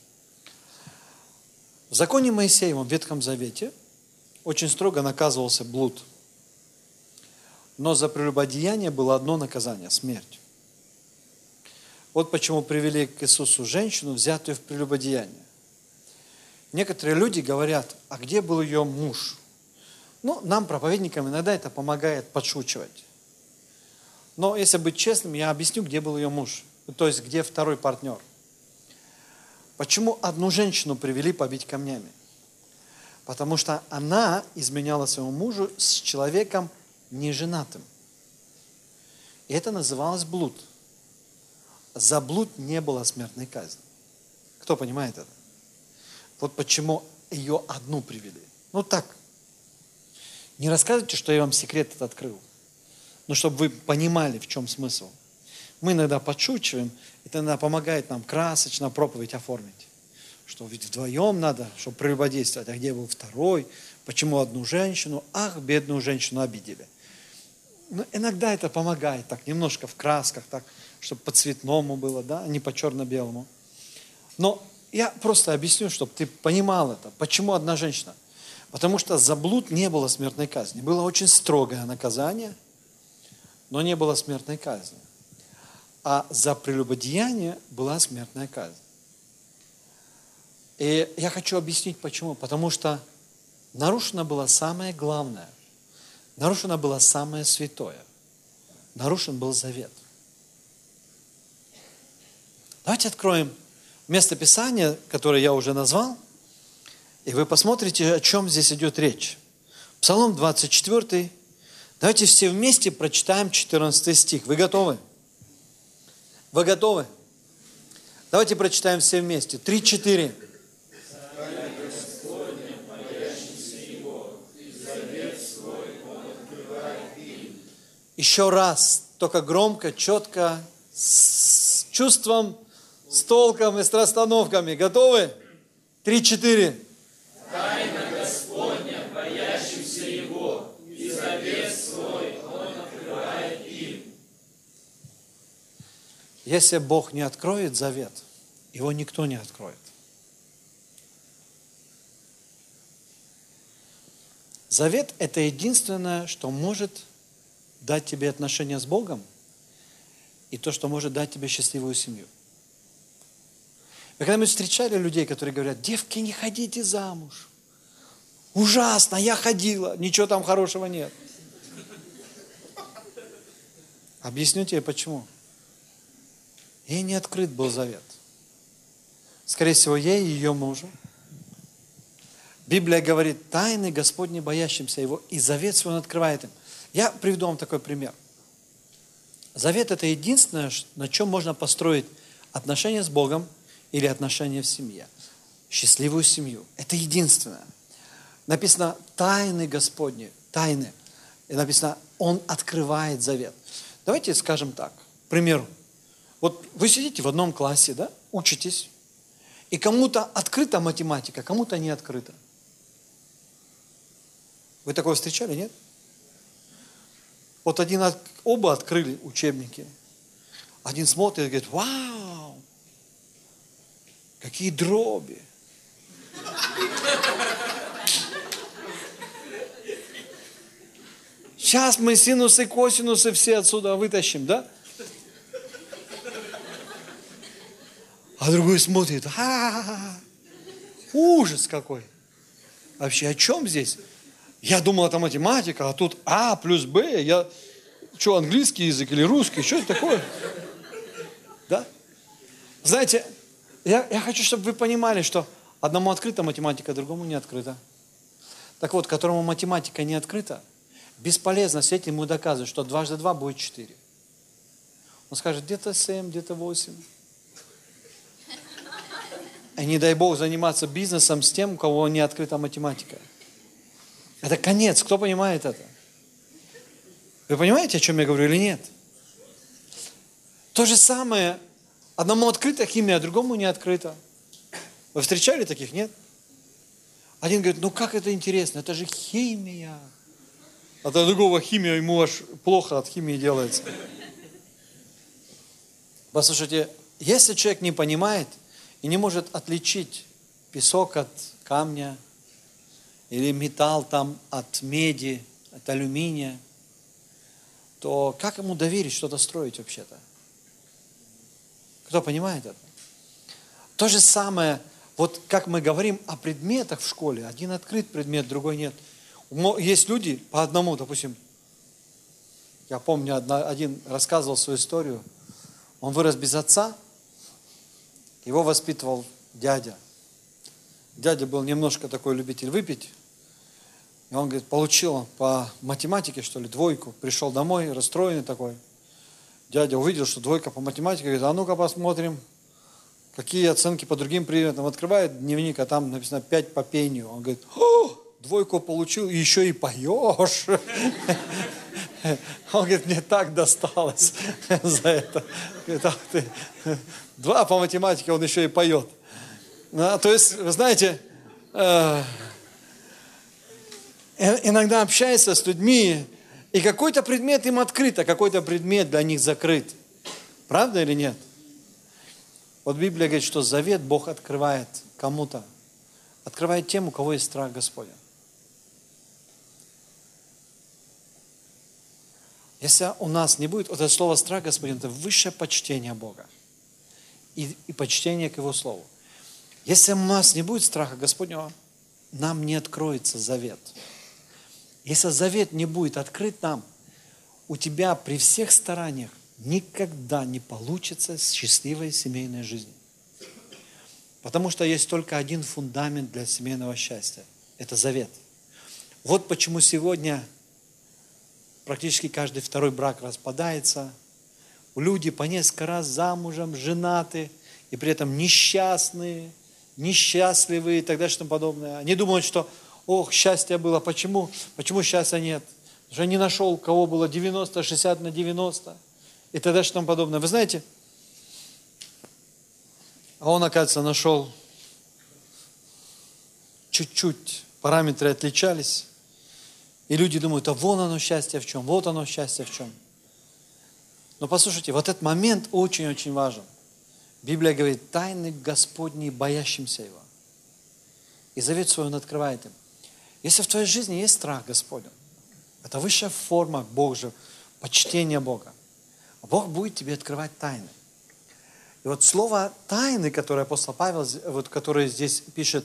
В законе Моисеевом, в Ветхом Завете, очень строго наказывался блуд. Но за прелюбодеяние было одно наказание – смерть. Вот почему привели к Иисусу женщину, взятую в прелюбодеяние. Некоторые люди говорят, а где был ее муж? Ну, нам, проповедникам, иногда это помогает подшучивать. Но если быть честным, я объясню, где был ее муж. То есть, где второй партнер. Почему одну женщину привели побить камнями? Потому что она изменяла своему мужу с человеком неженатым. И это называлось блуд. За блуд не было смертной казни. Кто понимает это? Вот почему ее одну привели. Ну так. Не рассказывайте, что я вам секрет этот открыл. Но чтобы вы понимали, в чем смысл. Мы иногда подшучиваем, это иногда помогает нам красочно проповедь оформить. Что ведь вдвоем надо, чтобы прелюбодействовать. А где был второй? Почему одну женщину? Ах, бедную женщину обидели. Но иногда это помогает, так немножко в красках, так, чтобы по-цветному было, да, а не по черно-белому. Но я просто объясню, чтобы ты понимал это. Почему одна женщина? Потому что за блуд не было смертной казни. Было очень строгое наказание, но не было смертной казни. А за прелюбодеяние была смертная казнь. И я хочу объяснить почему. Потому что нарушено было самое главное. Нарушено было самое святое. Нарушен был завет. Давайте откроем место Писания, которое я уже назвал, и вы посмотрите, о чем здесь идет речь. Псалом 24. Давайте все вместе прочитаем 14 стих. Вы готовы? Вы готовы? Давайте прочитаем все вместе. 3-4. Еще раз, только громко, четко, с чувством, с толком и с расстановками. Готовы? 3-4. Тайна Господня, боящимся Его, и завет свой Он открывает им. Если Бог не откроет завет, его никто не откроет. Завет – это единственное, что может дать тебе отношения с Богом и то, что может дать тебе счастливую семью. Вы когда-нибудь встречали людей, которые говорят: девки, не ходите замуж. Ужасно, я ходила, ничего там хорошего нет. Объясню тебе почему. Ей не открыт был завет. Скорее всего, ей и ее мужу. Библия говорит: тайны Господни, боящимся Его, и завет свой Он открывает им. Я приведу вам такой пример. Завет – это единственное, на чем можно построить отношения с Богом или отношения в семье. Счастливую семью. Это единственное. Написано тайны Господни, тайны. И написано, Он открывает завет. Давайте скажем так, к примеру. Вот вы сидите в одном классе, да, учитесь, и кому-то открыта математика, кому-то не открыта. Вы такое встречали, нет? Вот оба открыли учебники. Один смотрит и говорит: вау, какие дроби. Сейчас мы синусы, косинусы все отсюда вытащим, да? А другой смотрит: ужас какой. Вообще, о чем здесь? Я думал, это математика, а тут А плюс Б. Я что, английский язык или русский? Что это такое? Да? Знаете, я хочу, чтобы вы понимали, что одному открыта математика, другому не открыта. Так вот, которому математика не открыта, бесполезно с этим ему доказывать, что 2 × 2 будет 4. Он скажет: где-то 7, где-то 8. И не дай Бог заниматься бизнесом с тем, у кого не открыта математика. Это конец. Кто понимает это? Вы понимаете, о чем я говорю или нет? То же самое. Одному открыта химия, а другому не открыта. Вы встречали таких, нет? Один говорит, ну как это интересно, это же химия. А до другого химия, ему аж плохо от химии делается. Послушайте, если человек не понимает и не может отличить песок от камня, или металл там от меди, от алюминия, то как ему доверить что-то строить вообще-то? Кто понимает это? То же самое, вот как мы говорим о предметах в школе. Один открыт предмет, другой нет. Есть люди по одному, допустим, я помню, один рассказывал свою историю. Он вырос без отца, его воспитывал дядя. Дядя был немножко такой любитель выпить. И он, говорит, получил по математике, что ли, 2. Пришел домой, расстроенный такой. Дядя увидел, что 2 по математике, говорит, а ну-ка посмотрим, какие оценки по другим предметам. Открывает дневник, а там написано 5 по пению. Он говорит, 2 получил, и еще и поешь. Он говорит, мне так досталось за это. Говорит, ах ты, 2 по математике, он еще и поет. То есть, вы знаете, иногда общается с людьми, и какой-то предмет им открыт, а какой-то предмет для них закрыт. Правда или нет? Вот Библия говорит, что завет Бог открывает кому-то. Открывает тем, у кого есть страх Господня. Если у нас не будет, вот это слово страх Господень, это высшее почтение Бога. И почтение к Его Слову. Если у нас не будет страха Господнего, нам не откроется завет. Если завет не будет открыт нам, у тебя при всех стараниях никогда не получится счастливой семейной жизни. Потому что есть только один фундамент для семейного счастья. Это завет. Вот почему сегодня практически каждый 2-й брак распадается. Люди по несколько раз замужем, женаты, и при этом несчастные, несчастливые и так далее, и тому подобное. Они думают, что ох, счастье было. Почему? Почему счастья нет? Потому что не нашел, у кого было 90, 60 на 90 и так далее, и тому подобное. Вы знаете, а он, оказывается, нашел чуть-чуть, параметры отличались. И люди думают, а вон оно счастье в чем, вот оно счастье в чем. Но послушайте, вот этот момент очень-очень важен. Библия говорит, тайны Господни, боящимся Его. И завет свой Он открывает им. Если в твоей жизни есть страх Господень, это высшая форма Божьего, почтения Бога. Бог будет тебе открывать тайны. И вот слово тайны, которое апостол Павел, вот, которое здесь пишет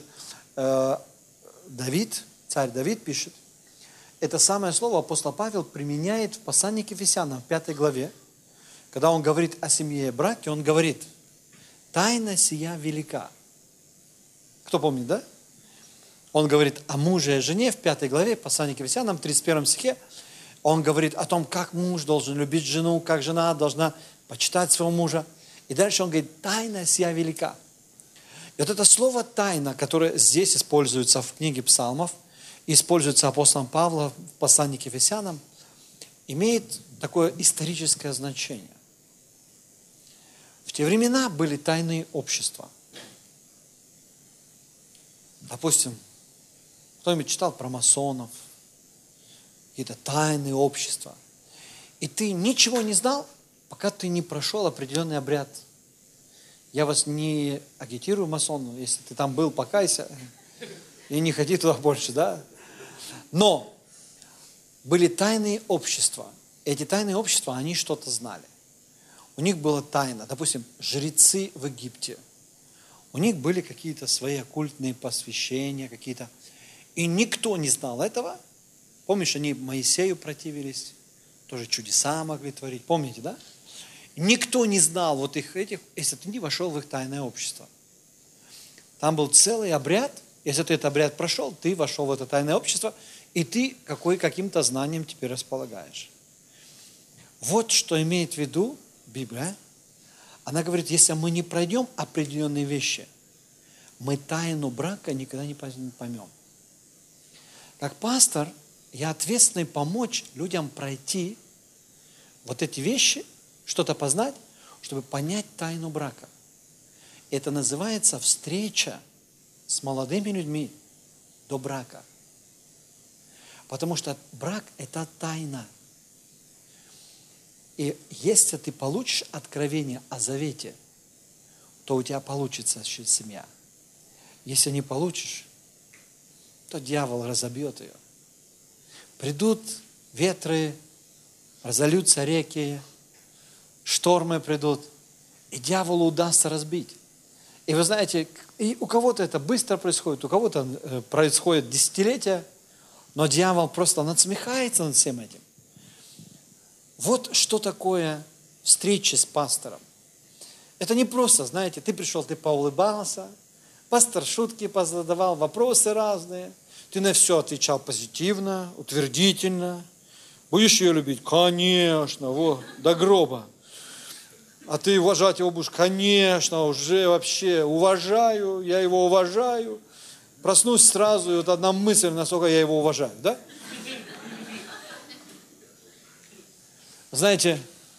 Давид, царь Давид пишет, это самое слово апостол Павел применяет в послании к Ефесянам, в 5 главе, когда он говорит о семье и браке, он говорит, тайна сия велика. Кто помнит, да? Он говорит о муже и жене в 5 главе, послании к Ефесянам, в 31 стихе. Он говорит о том, как муж должен любить жену, как жена должна почитать своего мужа. И дальше он говорит, тайна сия велика. И вот это слово тайна, которое здесь используется в книге Псалмов, используется апостолом Павлом в послании к Ефесянам, имеет такое историческое значение. В те времена были тайные общества. Допустим, кто-нибудь читал про масонов, какие-то тайные общества. И ты ничего не знал, пока ты не прошел определенный обряд. Я вас не агитирую масону, если ты там был, покайся и не ходи туда больше, да? Но были тайные общества. Эти тайные общества, они что-то знали. У них была тайна. Допустим, жрецы в Египте. У них были какие-то свои оккультные посвящения, какие-то. И никто не знал этого. Помнишь, они Моисею противились, тоже чудеса могли творить. Помните, да? Никто не знал вот этих, если ты не вошел в их тайное общество. Там был целый обряд. Если ты этот обряд прошел, ты вошел в это тайное общество, и ты каким-то знанием теперь располагаешь. Вот что имеет в виду Библия. Она говорит, если мы не пройдем определенные вещи, мы тайну брака никогда не поймем. Как пастор, я ответственный помочь людям пройти вот эти вещи, что-то познать, чтобы понять тайну брака. Это называется встреча с молодыми людьми до брака. Потому что брак – это тайна. И если ты получишь откровение о завете, то у тебя получится семья. Если не получишь, то дьявол разобьет ее. Придут ветры, разольются реки, штормы придут, и дьяволу удастся разбить. И вы знаете, и у кого-то это быстро происходит, у кого-то происходит десятилетия, но дьявол просто надсмехается над всем этим. Вот что такое встреча с пастором. Это не просто, знаете, ты пришел, ты поулыбался, пастор шутки позадавал, вопросы разные, ты на все отвечал позитивно, утвердительно. Будешь ее любить? Конечно, до гроба. А ты уважать его будешь? Конечно, уже вообще уважаю, я его уважаю. Проснусь сразу, и вот одна мысль, насколько я его уважаю, да? Знаете,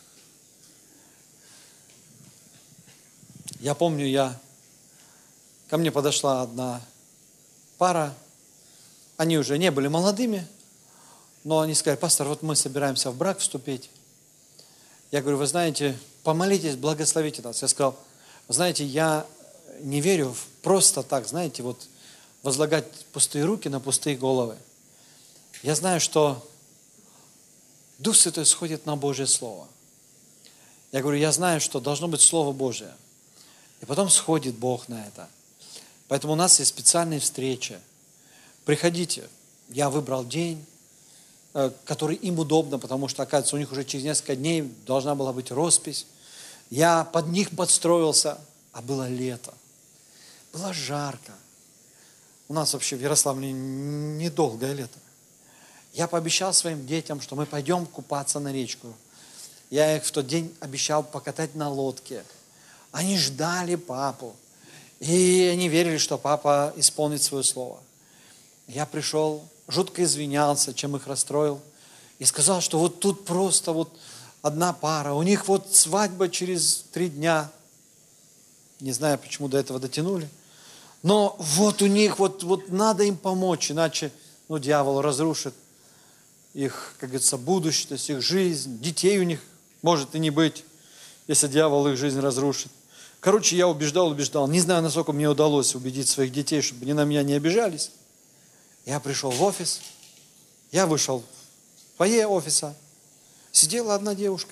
я помню, ко мне подошла одна пара, они уже не были молодыми, но они сказали: пастор, вот мы собираемся в брак вступить. Я говорю: вы знаете, помолитесь, благословите нас. Я сказал: вы знаете, я не верю в просто так, знаете, вот возлагать пустые руки на пустые головы. Я знаю, что Дух Святой сходит на Божье Слово. Я говорю: я знаю, что должно быть Слово Божие. И потом сходит Бог на это. Поэтому у нас есть специальные встречи. Приходите. Я выбрал день, который им удобно, потому что, оказывается, у них уже через несколько дней должна была быть роспись. Я под них подстроился, а было лето. Было жарко. У нас вообще в Ярославле недолгое лето. Я пообещал своим детям, что мы пойдем купаться на речку. Я их в тот день обещал покатать на лодке. Они ждали папу. И они верили, что папа исполнит свое слово. Я пришел, жутко извинялся, чем их расстроил. И сказал, что вот тут просто вот одна пара. У них вот свадьба через 3 дня. Не знаю, почему до этого дотянули. Но вот у них, вот надо им помочь, иначе дьявол разрушит их, как говорится, будущность, их жизнь. Детей у них может и не быть, если дьявол их жизнь разрушит. Короче, я убеждал. Не знаю, насколько мне удалось убедить своих детей, чтобы они на меня не обижались. Я пришел в офис, я вышел в фойе офиса, сидела одна девушка.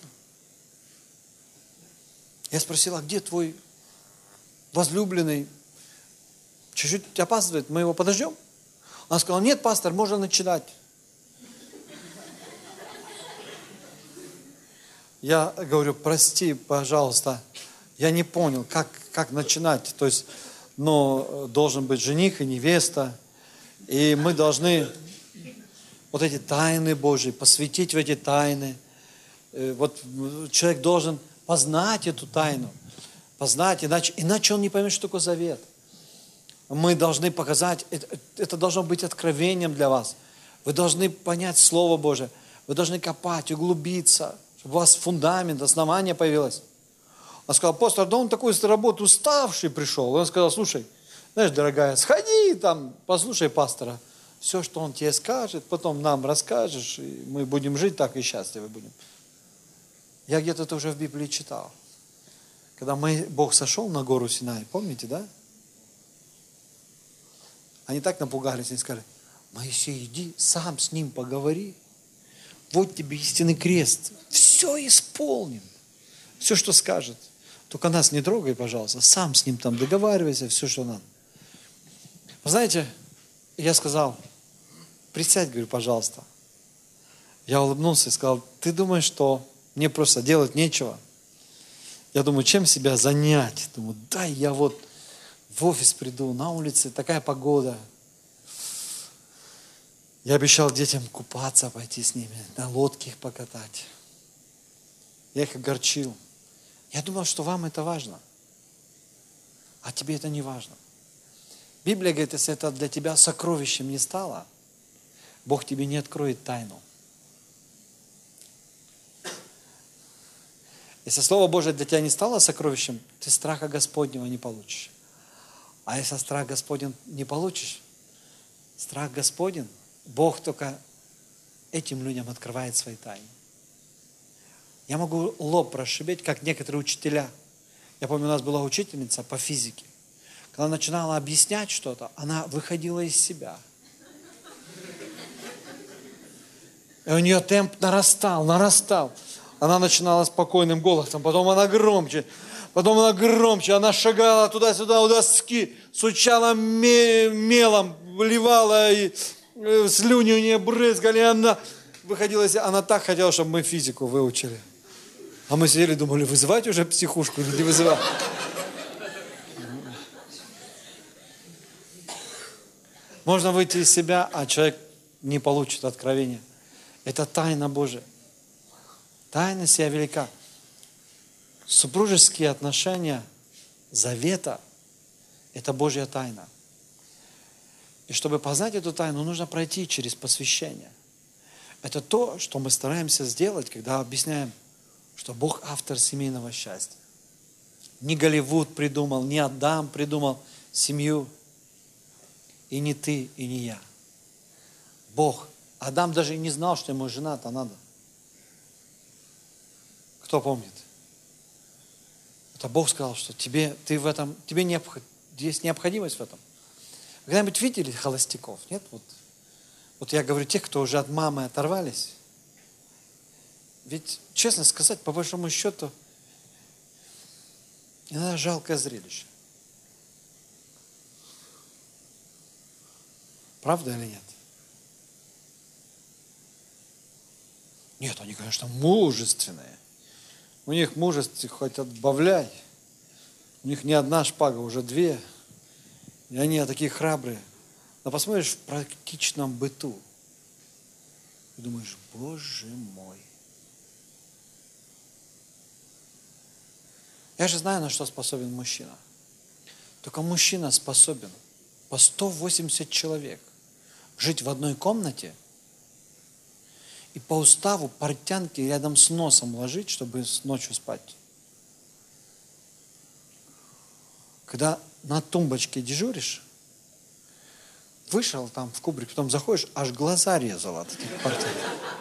Я спросил: а где твой возлюбленный? Чуть-чуть опаздывает, мы его подождем? Она сказала: нет, пастор, можно начинать. Я говорю: прости, пожалуйста, я не понял, как начинать. То есть, должен быть жених и невеста, и мы должны вот эти тайны Божьи посвятить в эти тайны. Вот человек должен познать эту тайну, познать, иначе он не поймет, что такое завет. Мы должны показать, это должно быть откровением для вас. Вы должны понять Слово Божие, вы должны копать, углубиться, чтобы у вас фундамент, основание появилось. Он сказал: пастор, да он такой с работы уставший пришел. Он сказал: слушай, знаешь, дорогая, сходи там, послушай пастора. Все, что он тебе скажет, потом нам расскажешь, и мы будем жить так и счастливы будем. Я где-то это уже в Библии читал. Когда Бог сошел на гору Синай, помните, да? Они так напугались, они сказали: Моисей, иди, сам с ним поговори. Вот тебе истинный крест. Все исполним. Все, что скажет. Только нас не трогай, пожалуйста. Сам с ним там договаривайся, все, что надо. Вы знаете, я сказал: присядь, говорю, пожалуйста. Я улыбнулся и сказал: ты думаешь, что мне просто делать нечего? Я думаю, чем себя занять? Думаю, дай я вот в офис приду, на улице такая погода. Я обещал детям купаться, пойти с ними, на лодке их покатать. Я их огорчил. Я думал, что вам это важно. А тебе это не важно. Библия говорит, если это для тебя сокровищем не стало, Бог тебе не откроет тайну. Если Слово Божие для тебя не стало сокровищем, ты страха Господнего не получишь. А если страх Господень не получишь, страх Господень, Бог только этим людям открывает свои тайны. Я могу лоб расшибить, как некоторые учителя. Я помню, у нас была учительница по физике. Когда она начинала объяснять что-то, она выходила из себя. И у нее темп нарастал. Она начинала спокойным голосом, потом она громче, она шагала туда-сюда у доски, сучала мелом, вливала, и слюни у нее брызгали, она выходила из себя. Она так хотела, чтобы мы физику выучили. А мы сидели и думали, вызывать уже психушку или не вызывать? Можно выйти из себя, а человек не получит откровения. Это тайна Божия. Тайна сия велика. Супружеские отношения завета – это Божья тайна. И чтобы познать эту тайну, нужно пройти через посвящение. Это то, что мы стараемся сделать, когда объясняем, что Бог автор семейного счастья. Не Голливуд придумал, не Адам придумал семью. И не ты, и не я. Бог. Адам даже и не знал, что ему жена-то надо. Кто помнит? Это Бог сказал, что тебе есть необходимость в этом. Вы когда-нибудь видели холостяков? Нет? Вот я говорю, тех, кто уже от мамы оторвались. Ведь, честно сказать, по большому счету, иногда жалкое зрелище. Правда или нет? Нет, они, конечно, мужественные. У них мужество хоть отбавляй. У них не одна шпага, уже две. И они такие храбрые. Но посмотришь в практичном быту. И думаешь, Боже мой. Я же знаю, на что способен мужчина. Только мужчина способен по 180 человек жить в одной комнате и по уставу портянки рядом с носом ложить, чтобы ночью спать. Когда на тумбочке дежуришь, вышел там в кубрик, потом заходишь, аж глаза резало от этих портянок.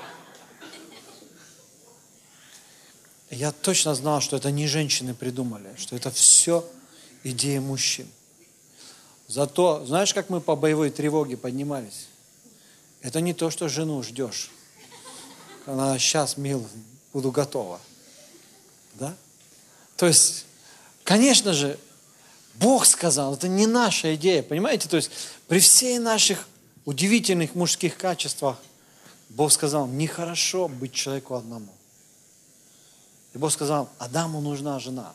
Я точно знал, что это не женщины придумали, что это все идея мужчин. Зато, знаешь, как мы по боевой тревоге поднимались? Это не то, что жену ждешь. Она сейчас, мил, буду готова. Да? То есть, конечно же, Бог сказал, это не наша идея, понимаете? То есть, при всех наших удивительных мужских качествах, Бог сказал, нехорошо быть человеку одному. И Бог сказал, Адаму нужна жена.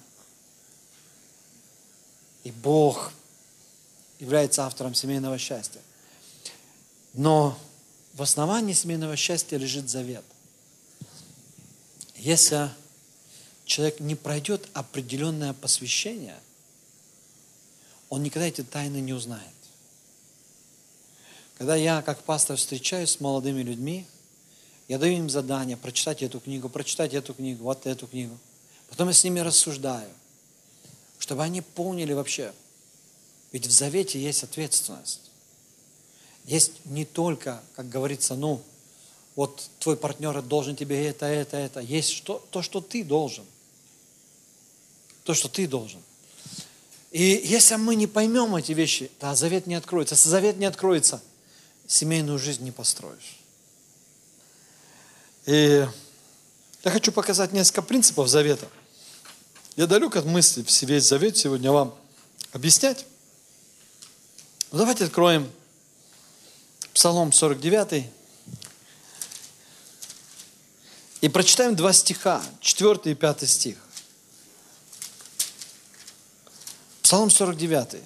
И Бог является автором семейного счастья. Но в основании семейного счастья лежит завет. Если человек не пройдет определенное посвящение, он никогда эти тайны не узнает. Когда я, как пастор, встречаюсь с молодыми людьми, я даю им задание прочитать эту книгу, вот эту книгу. Потом я с ними рассуждаю, чтобы они поняли вообще, ведь в завете есть ответственность. Есть не только, как говорится, вот твой партнер должен тебе это. Есть то, что ты должен. То, что ты должен. И если мы не поймем эти вещи, то завет не откроется. Если завет не откроется, семейную жизнь не построишь. И я хочу показать несколько принципов завета. Я далек от мысли весь завет сегодня вам объяснять. Но давайте откроем Псалом 49 и прочитаем 2 стиха, 4 и 5 стих. Псалом 49.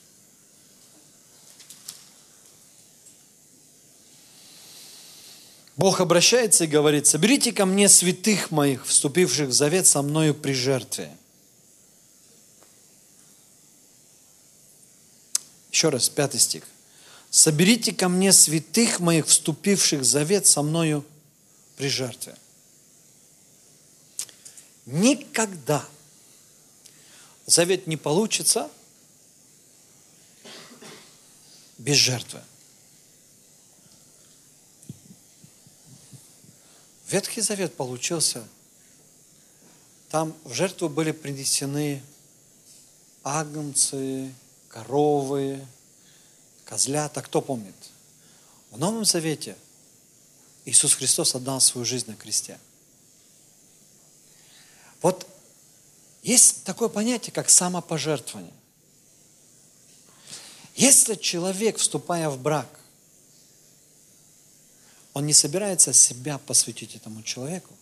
Бог обращается и говорит, соберите ко мне святых моих, вступивших в завет со мною при жертве. Еще раз, 5 стих. «Соберите ко мне святых моих, вступивших в завет со мною при жертве». Никогда завет не получится без жертвы. Ветхий Завет получился. Там в жертву были принесены агнцы, коровы, козлята. Кто помнит? В Новом Завете Иисус Христос отдал свою жизнь на кресте. Вот есть такое понятие, как самопожертвование. Если человек, вступая в брак, он не собирается себя посвятить этому человеку,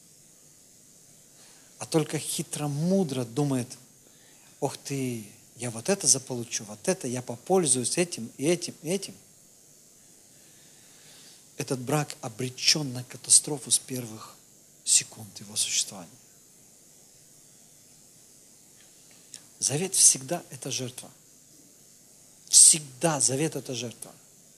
а только хитро-мудро думает: ох ты, я вот это заполучу, вот это, я попользуюсь этим и этим и этим. Этот брак обречен на катастрофу с первых секунд его существования. Завет всегда это жертва. Всегда завет это жертва.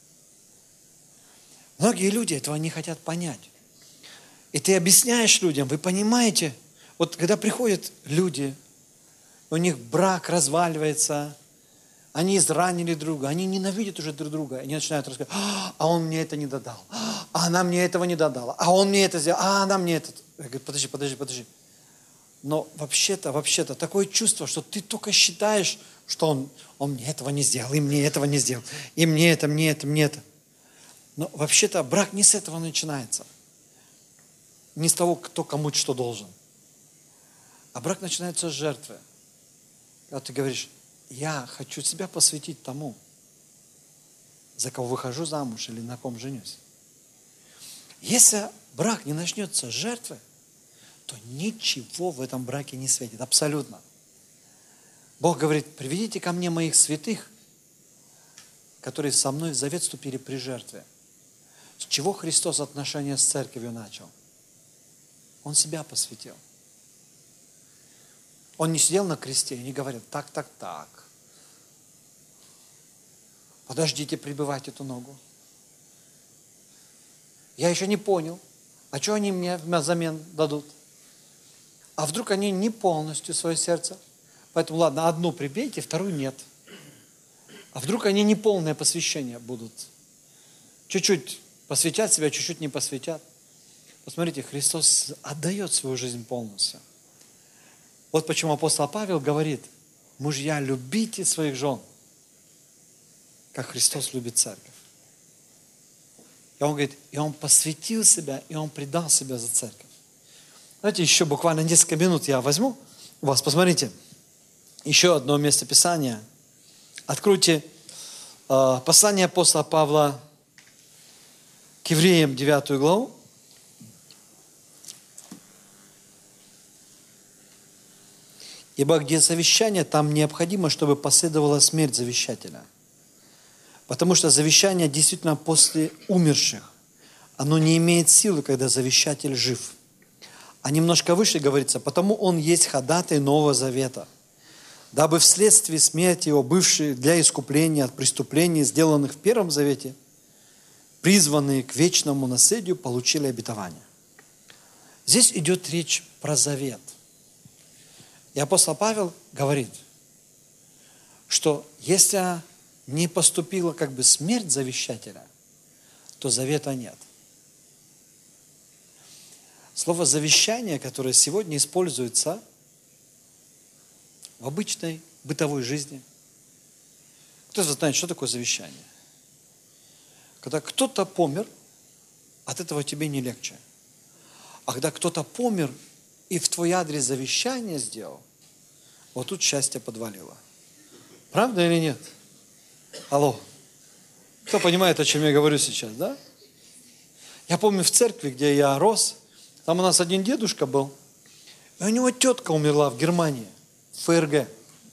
Многие люди этого не хотят понять. И ты объясняешь людям, вы понимаете, вот когда приходят люди, у них брак разваливается, они изранили друга, они ненавидят уже друг друга, они начинают рассказывать: а он мне это не додал, а она мне этого не додала, а он мне это сделал, а она мне это. Я говорю: подожди. Но вообще-то такое чувство, что ты только считаешь, что он мне этого не сделал, и мне этого не сделал, и мне это. Но вообще-то брак не с этого начинается. Не с того, кто кому что должен. А брак начинается с жертвы. Когда ты говоришь: я хочу себя посвятить тому, за кого выхожу замуж или на ком женюсь. Если брак не начнется с жертвы, то ничего в этом браке не светит. Абсолютно. Бог говорит: приведите ко мне моих святых, которые со мной в завет вступили при жертве. С чего Христос отношения с церковью начал? Он себя посвятил. Он не сидел на кресте и не говорил: так. Подождите прибивать эту ногу. Я еще не понял, а что они мне взамен дадут? А вдруг они не полностью свое сердце? Поэтому ладно, одну прибейте, вторую нет. А вдруг они не полное посвящение будут? Чуть-чуть посвятят себя, чуть-чуть не посвятят. Посмотрите, Христос отдает свою жизнь полностью. Вот почему апостол Павел говорит: мужья, любите своих жен, как Христос любит церковь. И он говорит, и он посвятил себя, и он предал себя за церковь. Знаете, еще буквально несколько минут я возьму у вас. Посмотрите, еще одно место Писания. Откройте послание апостола Павла к евреям, 9 главу. Ибо где завещание, там необходимо, чтобы последовала смерть завещателя. Потому что завещание действительно после умерших. Оно не имеет силы, когда завещатель жив. А немножко выше говорится: потому он есть ходатай Нового Завета, дабы вследствие смерти его бывшие для искупления от преступлений, сделанных в Первом Завете, призванные к вечному наследию, получили обетование. Здесь идет речь про завет. И апостол Павел говорит, что если не поступила как бы смерть завещателя, то завета нет. Слово завещание, которое сегодня используется в обычной бытовой жизни. Кто-то знает, что такое завещание? Когда кто-то помер, от этого тебе не легче. А когда кто-то помер и в твой адрес завещание сделал, вот тут счастье подвалило. Правда или нет? Алло. Кто понимает, о чем я говорю сейчас, да? Я помню в церкви, где я рос, там у нас один дедушка был, и у него тетка умерла в Германии, в ФРГ,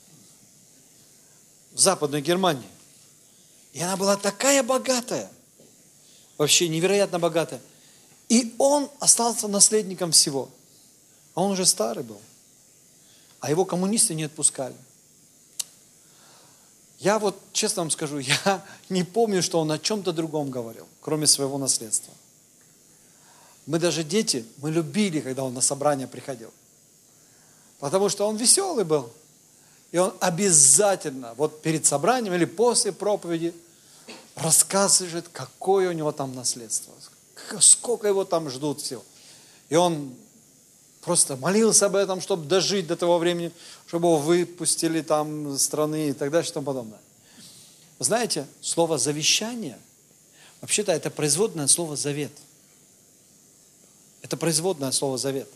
в Западной Германии. И она была такая богатая, вообще невероятно богатая. И он остался наследником всего. А он уже старый был. А его коммунисты не отпускали. Я вот, честно вам скажу, я не помню, что он о чем-то другом говорил, кроме своего наследства. Мы даже дети, мы любили, когда он на собрание приходил. Потому что он веселый был. И он обязательно, вот перед собранием или после проповеди, рассказывает, какое у него там наследство. Сколько его там ждут всего. И он просто молился об этом, чтобы дожить до того времени, чтобы его выпустили там из страны и так далее, и тому подобное. Вы знаете, слово «завещание», вообще-то это производное слово «завет». Это производное слово «завет».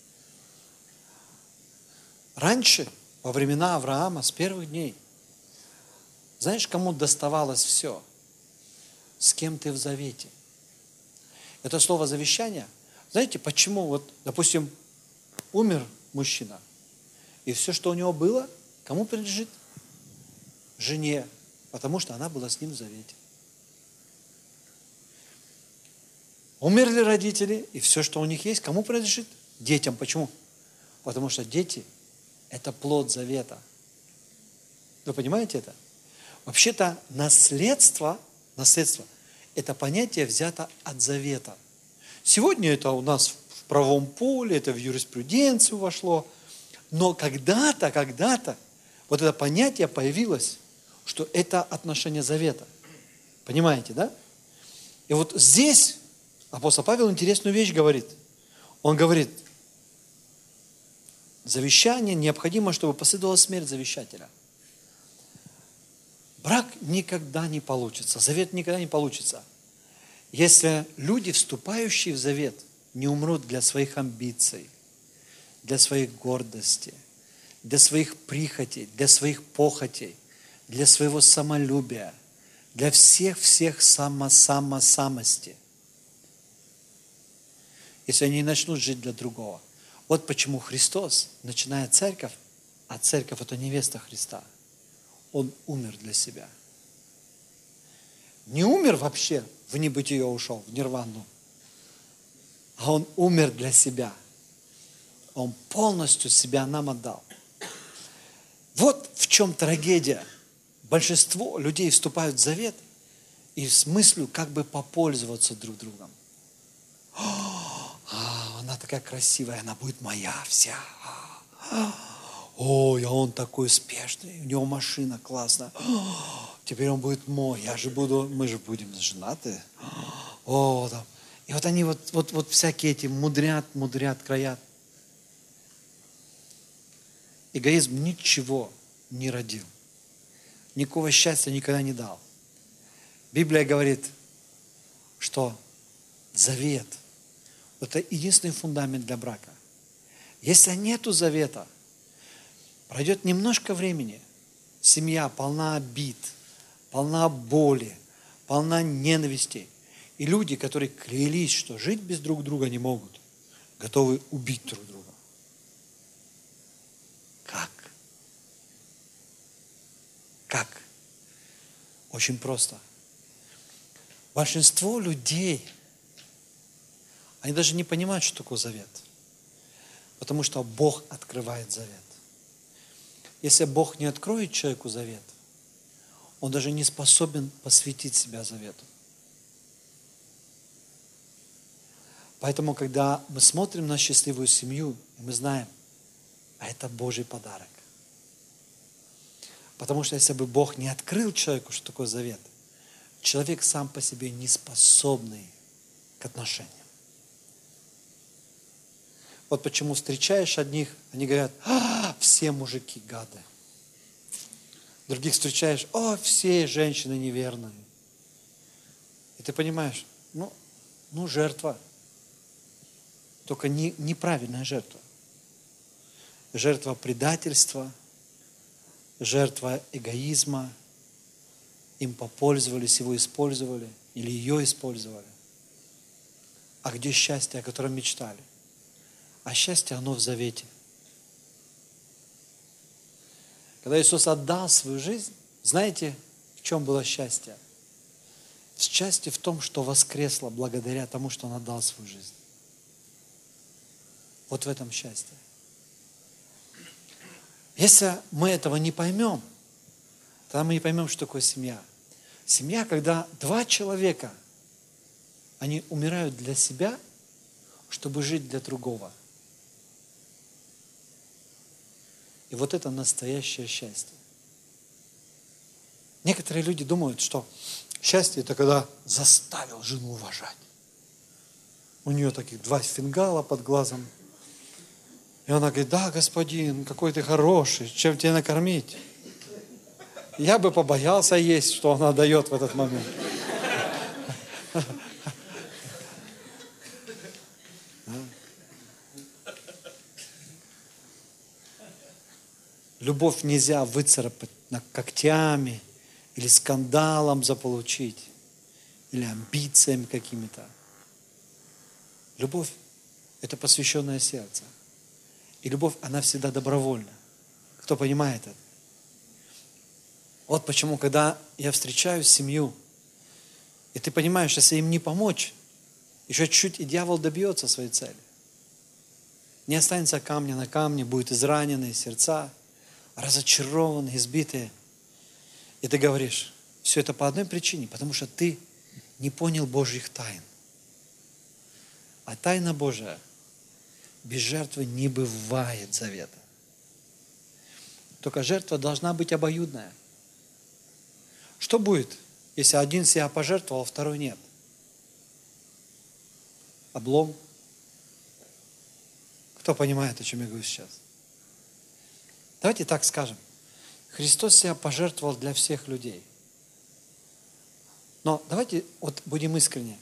Раньше, во времена Авраама, с первых дней, знаешь, кому доставалось все? С кем ты в завете. Это слово «завещание». Знаете, почему, вот, допустим, умер мужчина, и все, что у него было, кому принадлежит? Жене, потому что она была с ним в завете. Умерли родители, и все, что у них есть, кому принадлежит? Детям. Почему? Потому что дети – это плод завета. Вы понимаете это? Вообще-то наследство – это понятие взято от завета. Сегодня это у нас в правовом поле, это в юриспруденцию вошло. Но когда-то вот это понятие появилось, что это отношение завета. Понимаете, да? И вот здесь апостол Павел интересную вещь говорит. Он говорит, завещание необходимо, чтобы последовала смерть завещателя. Брак никогда не получится, завет никогда не получится, если люди, вступающие в завет, не умрут для своих амбиций, для своей гордости, для своих прихотей, для своих похотей, для своего самолюбия, для всех самости. Если они начнут жить для другого. Вот почему Христос, начиная церковь, а церковь – это невеста Христа, Он умер для себя. Не умер вообще, в небытие ушел, в нирвану, а Он умер для себя. Он полностью себя нам отдал. Вот в чем трагедия. Большинство людей вступают в завет и с мыслью, как бы попользоваться друг другом. Она такая красивая, она будет моя вся. Ой, а он такой успешный, у него машина классная. Теперь он будет мой, мы же будем женаты. Там. И вот они вот всякие эти мудрят, краят. Эгоизм ничего не родил. Никакого счастья никогда не дал. Библия говорит, что завет – это единственный фундамент для брака. Если нету завета, пройдет немножко времени, семья полна обид, полна боли, полна ненависти. И люди, которые клялись, что жить без друг друга не могут, готовы убить друг друга. Как? Очень просто. Большинство людей, они даже не понимают, что такое завет. Потому что Бог открывает завет. Если Бог не откроет человеку завет, он даже не способен посвятить себя завету. Поэтому, когда мы смотрим на счастливую семью, мы знаем, а это Божий подарок. Потому что если бы Бог не открыл человеку, что такое завет, человек сам по себе не способный к отношениям. Вот почему встречаешь одних, они говорят, все мужики гады. Других встречаешь, все женщины неверные. И ты понимаешь, жертва. Только неправильная жертва. Жертва предательства, жертва эгоизма. Им попользовались, его использовали или ее использовали. А где счастье, о котором мечтали? А счастье, оно в завете. Когда Иисус отдал свою жизнь, знаете, в чем было счастье? Счастье в том, что воскресло благодаря тому, что Он отдал свою жизнь. Вот в этом счастье. Если мы этого не поймем, тогда мы не поймем, что такое семья. Семья, когда два человека, они умирают для себя, чтобы жить для другого. И вот это настоящее счастье. Некоторые люди думают, что счастье – это когда заставил жену уважать. У нее таких 2 фингала под глазом. И она говорит: да, господин, какой ты хороший, чем тебя накормить? Я бы побоялся есть, что она дает в этот момент. Любовь нельзя выцарапать когтями или скандалом заполучить, или амбициями какими-то. Любовь – это посвященное сердце. И любовь, она всегда добровольна. Кто понимает это? Вот почему, когда я встречаю семью, и ты понимаешь, если им не помочь, еще чуть-чуть, и дьявол добьется своей цели. Не останется камня на камне, будут израненные сердца, разочарованные, избитые. И ты говоришь, все это по одной причине, потому что ты не понял Божьих тайн. А тайна Божия без жертвы не бывает завета. Только жертва должна быть обоюдная. Что будет, если один себя пожертвовал, а второй нет? Облом. Кто понимает, о чем я говорю сейчас? Давайте так скажем. Христос себя пожертвовал для всех людей. Но давайте вот будем искренни.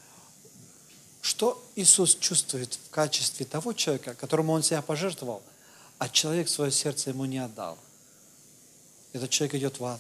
Что Иисус чувствует в качестве того человека, которому Он себя пожертвовал, а человек свое сердце Ему не отдал? Этот человек идет в ад.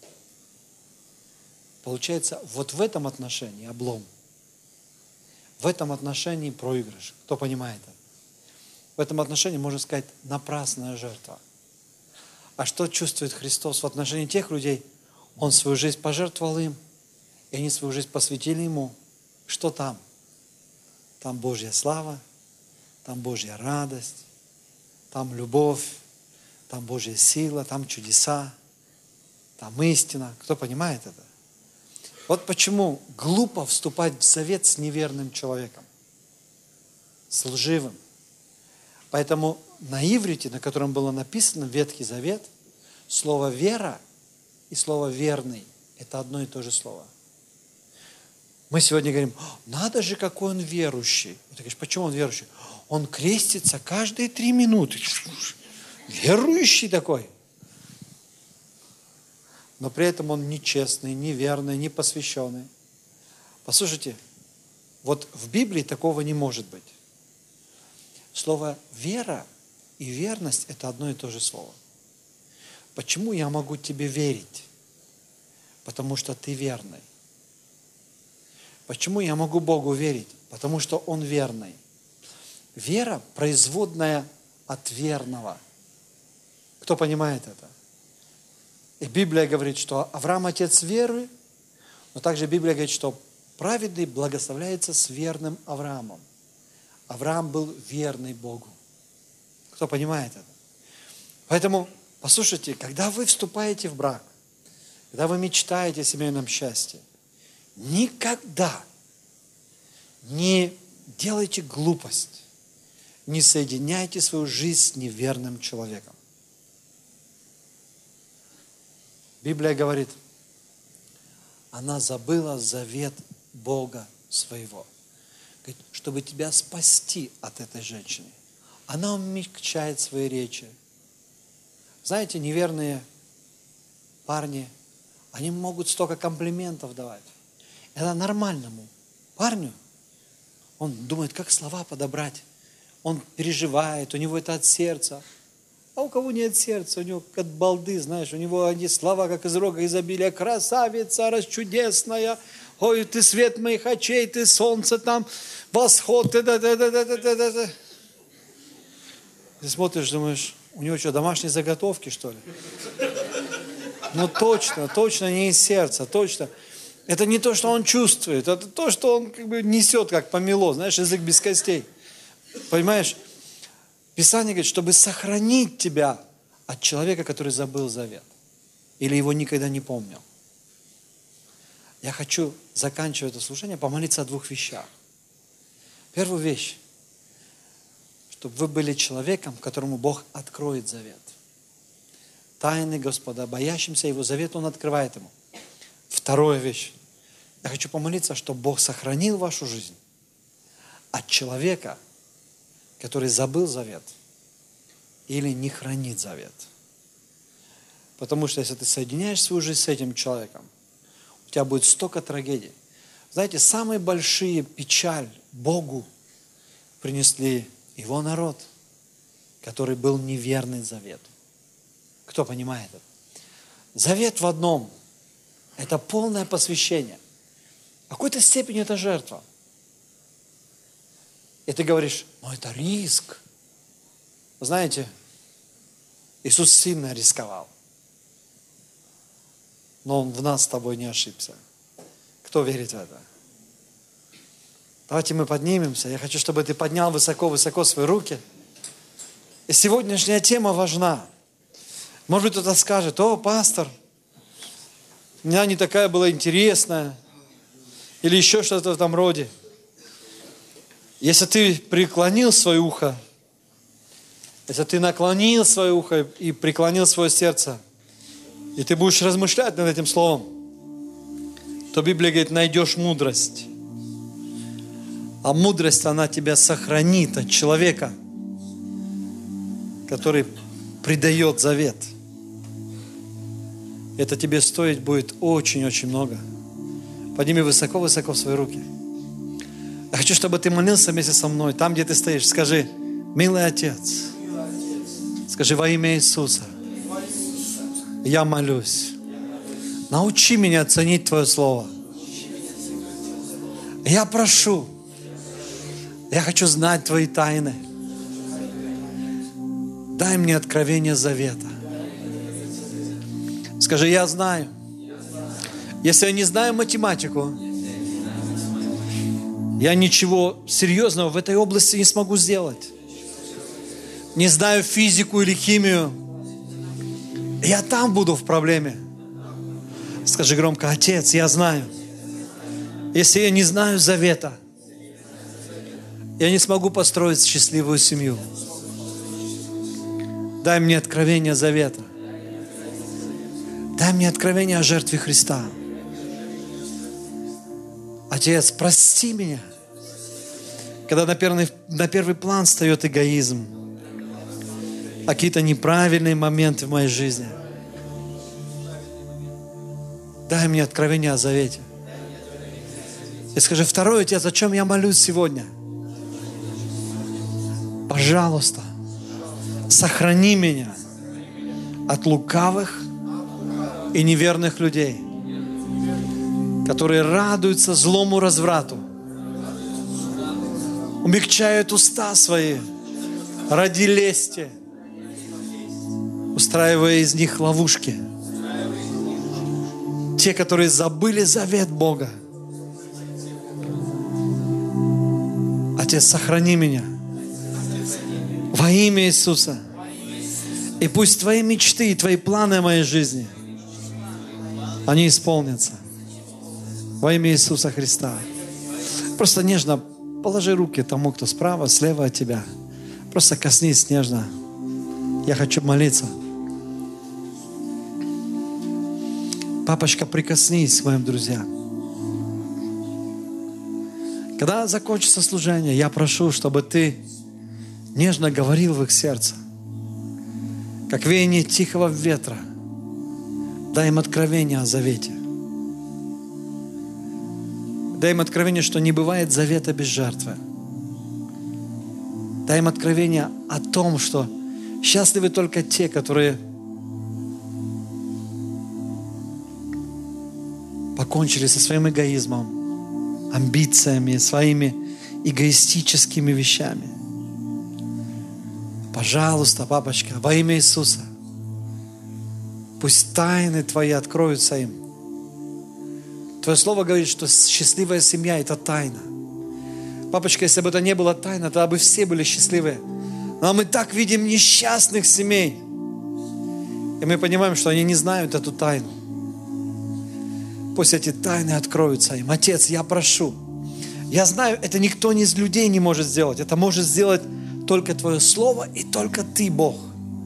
Получается, вот в этом отношении облом. В этом отношении проигрыш. Кто понимает это? В этом отношении, можно сказать, напрасная жертва. А что чувствует Христос в отношении тех людей? Он свою жизнь пожертвовал им, и они свою жизнь посвятили Ему. Что там? Там Божья слава, там Божья радость, там любовь, там Божья сила, там чудеса, там истина. Кто понимает это? Вот почему глупо вступать в завет с неверным человеком, с лживым. Поэтому на иврите, на котором было написано Ветхий Завет, слово «вера» и слово «верный» – это одно и то же слово. Мы сегодня говорим, надо же, какой он верующий. Ты говоришь, почему он верующий? Он крестится каждые 3 минуты. Верующий такой. Но при этом он нечестный, неверный, непосвященный. Послушайте, вот в Библии такого не может быть. Слово «вера» и «верность» – это одно и то же слово. Почему я могу тебе верить? Потому что ты верный. Почему я могу Богу верить? Потому что Он верный. Вера – производная от верного. Кто понимает это? И Библия говорит, что Авраам – отец веры, но также Библия говорит, что праведный благословляется с верным Авраамом. Авраам был верный Богу. Кто понимает это? Поэтому, послушайте, когда вы вступаете в брак, когда вы мечтаете о семейном счастье, никогда не делайте глупость, не соединяйте свою жизнь с неверным человеком. Библия говорит, она забыла завет Бога своего. Говорит, чтобы тебя спасти от этой женщины. Она умягчает свои речи. Знаете, неверные парни, они могут столько комплиментов давать. Это нормальному парню. Он думает, как слова подобрать. Он переживает, у него это от сердца. А у кого нет сердца, у него от балды, знаешь, у него они слова, как из рога изобилия. Красавица, расчудесная, ой, ты свет моих очей, ты солнце там, восход, ты смотришь, думаешь, у него что, домашние заготовки, что ли? Ну точно не из сердца, точно. Это не то, что он чувствует, это то, что он как бы несет, как помело, знаешь, язык без костей. Понимаешь? Писание говорит, чтобы сохранить тебя от человека, который забыл завет. или его никогда не помнил. Я хочу, заканчивая это служение, помолиться о двух вещах. Первую вещь, чтобы вы были человеком, которому Бог откроет завет. Тайны Господа, боящимся Его завета, Он открывает ему. Вторая вещь. Я хочу помолиться, чтобы Бог сохранил вашу жизнь от человека, который забыл завет или не хранит завет. Потому что если ты соединяешь свою жизнь с этим человеком, у тебя будет столько трагедий. Знаете, самые большие печаль Богу принесли Его народ, который был неверный завету. Кто понимает это? Завет в одном – это полное посвящение. В какой-то степени это жертва. И ты говоришь, это риск. Знаете, Иисус сильно рисковал. Но Он в нас с тобой не ошибся. Кто верит в это? Давайте мы поднимемся. Я хочу, чтобы ты поднял высоко-высоко свои руки. И сегодняшняя тема важна. Может быть, кто-то скажет, пастор, у меня не такая была интересная. Или еще что-то в этом роде. Если ты преклонил свое ухо, если ты наклонил свое ухо и преклонил свое сердце, и ты будешь размышлять над этим словом, то Библия говорит, найдешь мудрость. А мудрость, она тебя сохранит от человека, который предает завет. Это тебе стоить будет очень-очень много. Подними высоко-высоко свои руки. Я хочу, чтобы ты молился вместе со мной. Там, где ты стоишь, скажи, милый Отец. Скажи, во имя Иисуса. Я молюсь. Научи меня ценить Твое Слово. Я прошу. Я хочу знать Твои тайны. Дай мне откровение завета. Скажи, я знаю. Если я не знаю математику, я ничего серьезного в этой области не смогу сделать. Не знаю физику или химию, я там буду в проблеме. Скажи громко, Отец, я знаю. Если я не знаю завета, я не смогу построить счастливую семью. Дай мне откровение завета. Дай мне откровение о жертве Христа. Отец, прости меня, когда на первый план встает эгоизм, какие-то неправильные моменты в моей жизни. Дай мне откровение о завете. И скажи, второе, Отец, о чем я молюсь сегодня? Пожалуйста, сохрани меня от лукавых и неверных людей, которые радуются злому разврату, умягчают уста свои ради лести, устраивая из них ловушки. Те, которые забыли завет Бога. Отец, сохрани меня во имя Иисуса. И пусть Твои мечты и Твои планы о моей жизни, они исполнятся. Во имя Иисуса Христа. Просто нежно положи руки тому, кто справа, слева от тебя. Просто коснись нежно. Я хочу молиться. Папочка, прикоснись к моим друзьям. Когда закончится служение, я прошу, чтобы Ты нежно говорил в их сердце, как веяние тихого ветра. Дай им откровение о завете. Дай им откровение, что не бывает завета без жертвы. Дай им откровение о том, что счастливы только те, которые покончили со своим эгоизмом, амбициями, своими эгоистическими вещами. Пожалуйста, папочка, во имя Иисуса, пусть тайны Твои откроются им. Твое Слово говорит, что счастливая семья – это тайна. Папочка, если бы это не было тайна, тогда бы все были счастливы. Но мы так видим несчастных семей. И И мы понимаем, что они не знают эту тайну. Пусть эти тайны откроются им. Отец, я прошу. Я знаю, это никто из людей не может сделать. Это может сделать только Твое Слово и только Ты, Бог.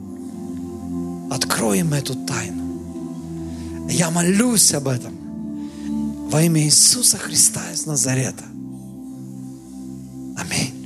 Открой им эту тайну. Я молюсь об этом во имя Иисуса Христа из Назарета. Аминь.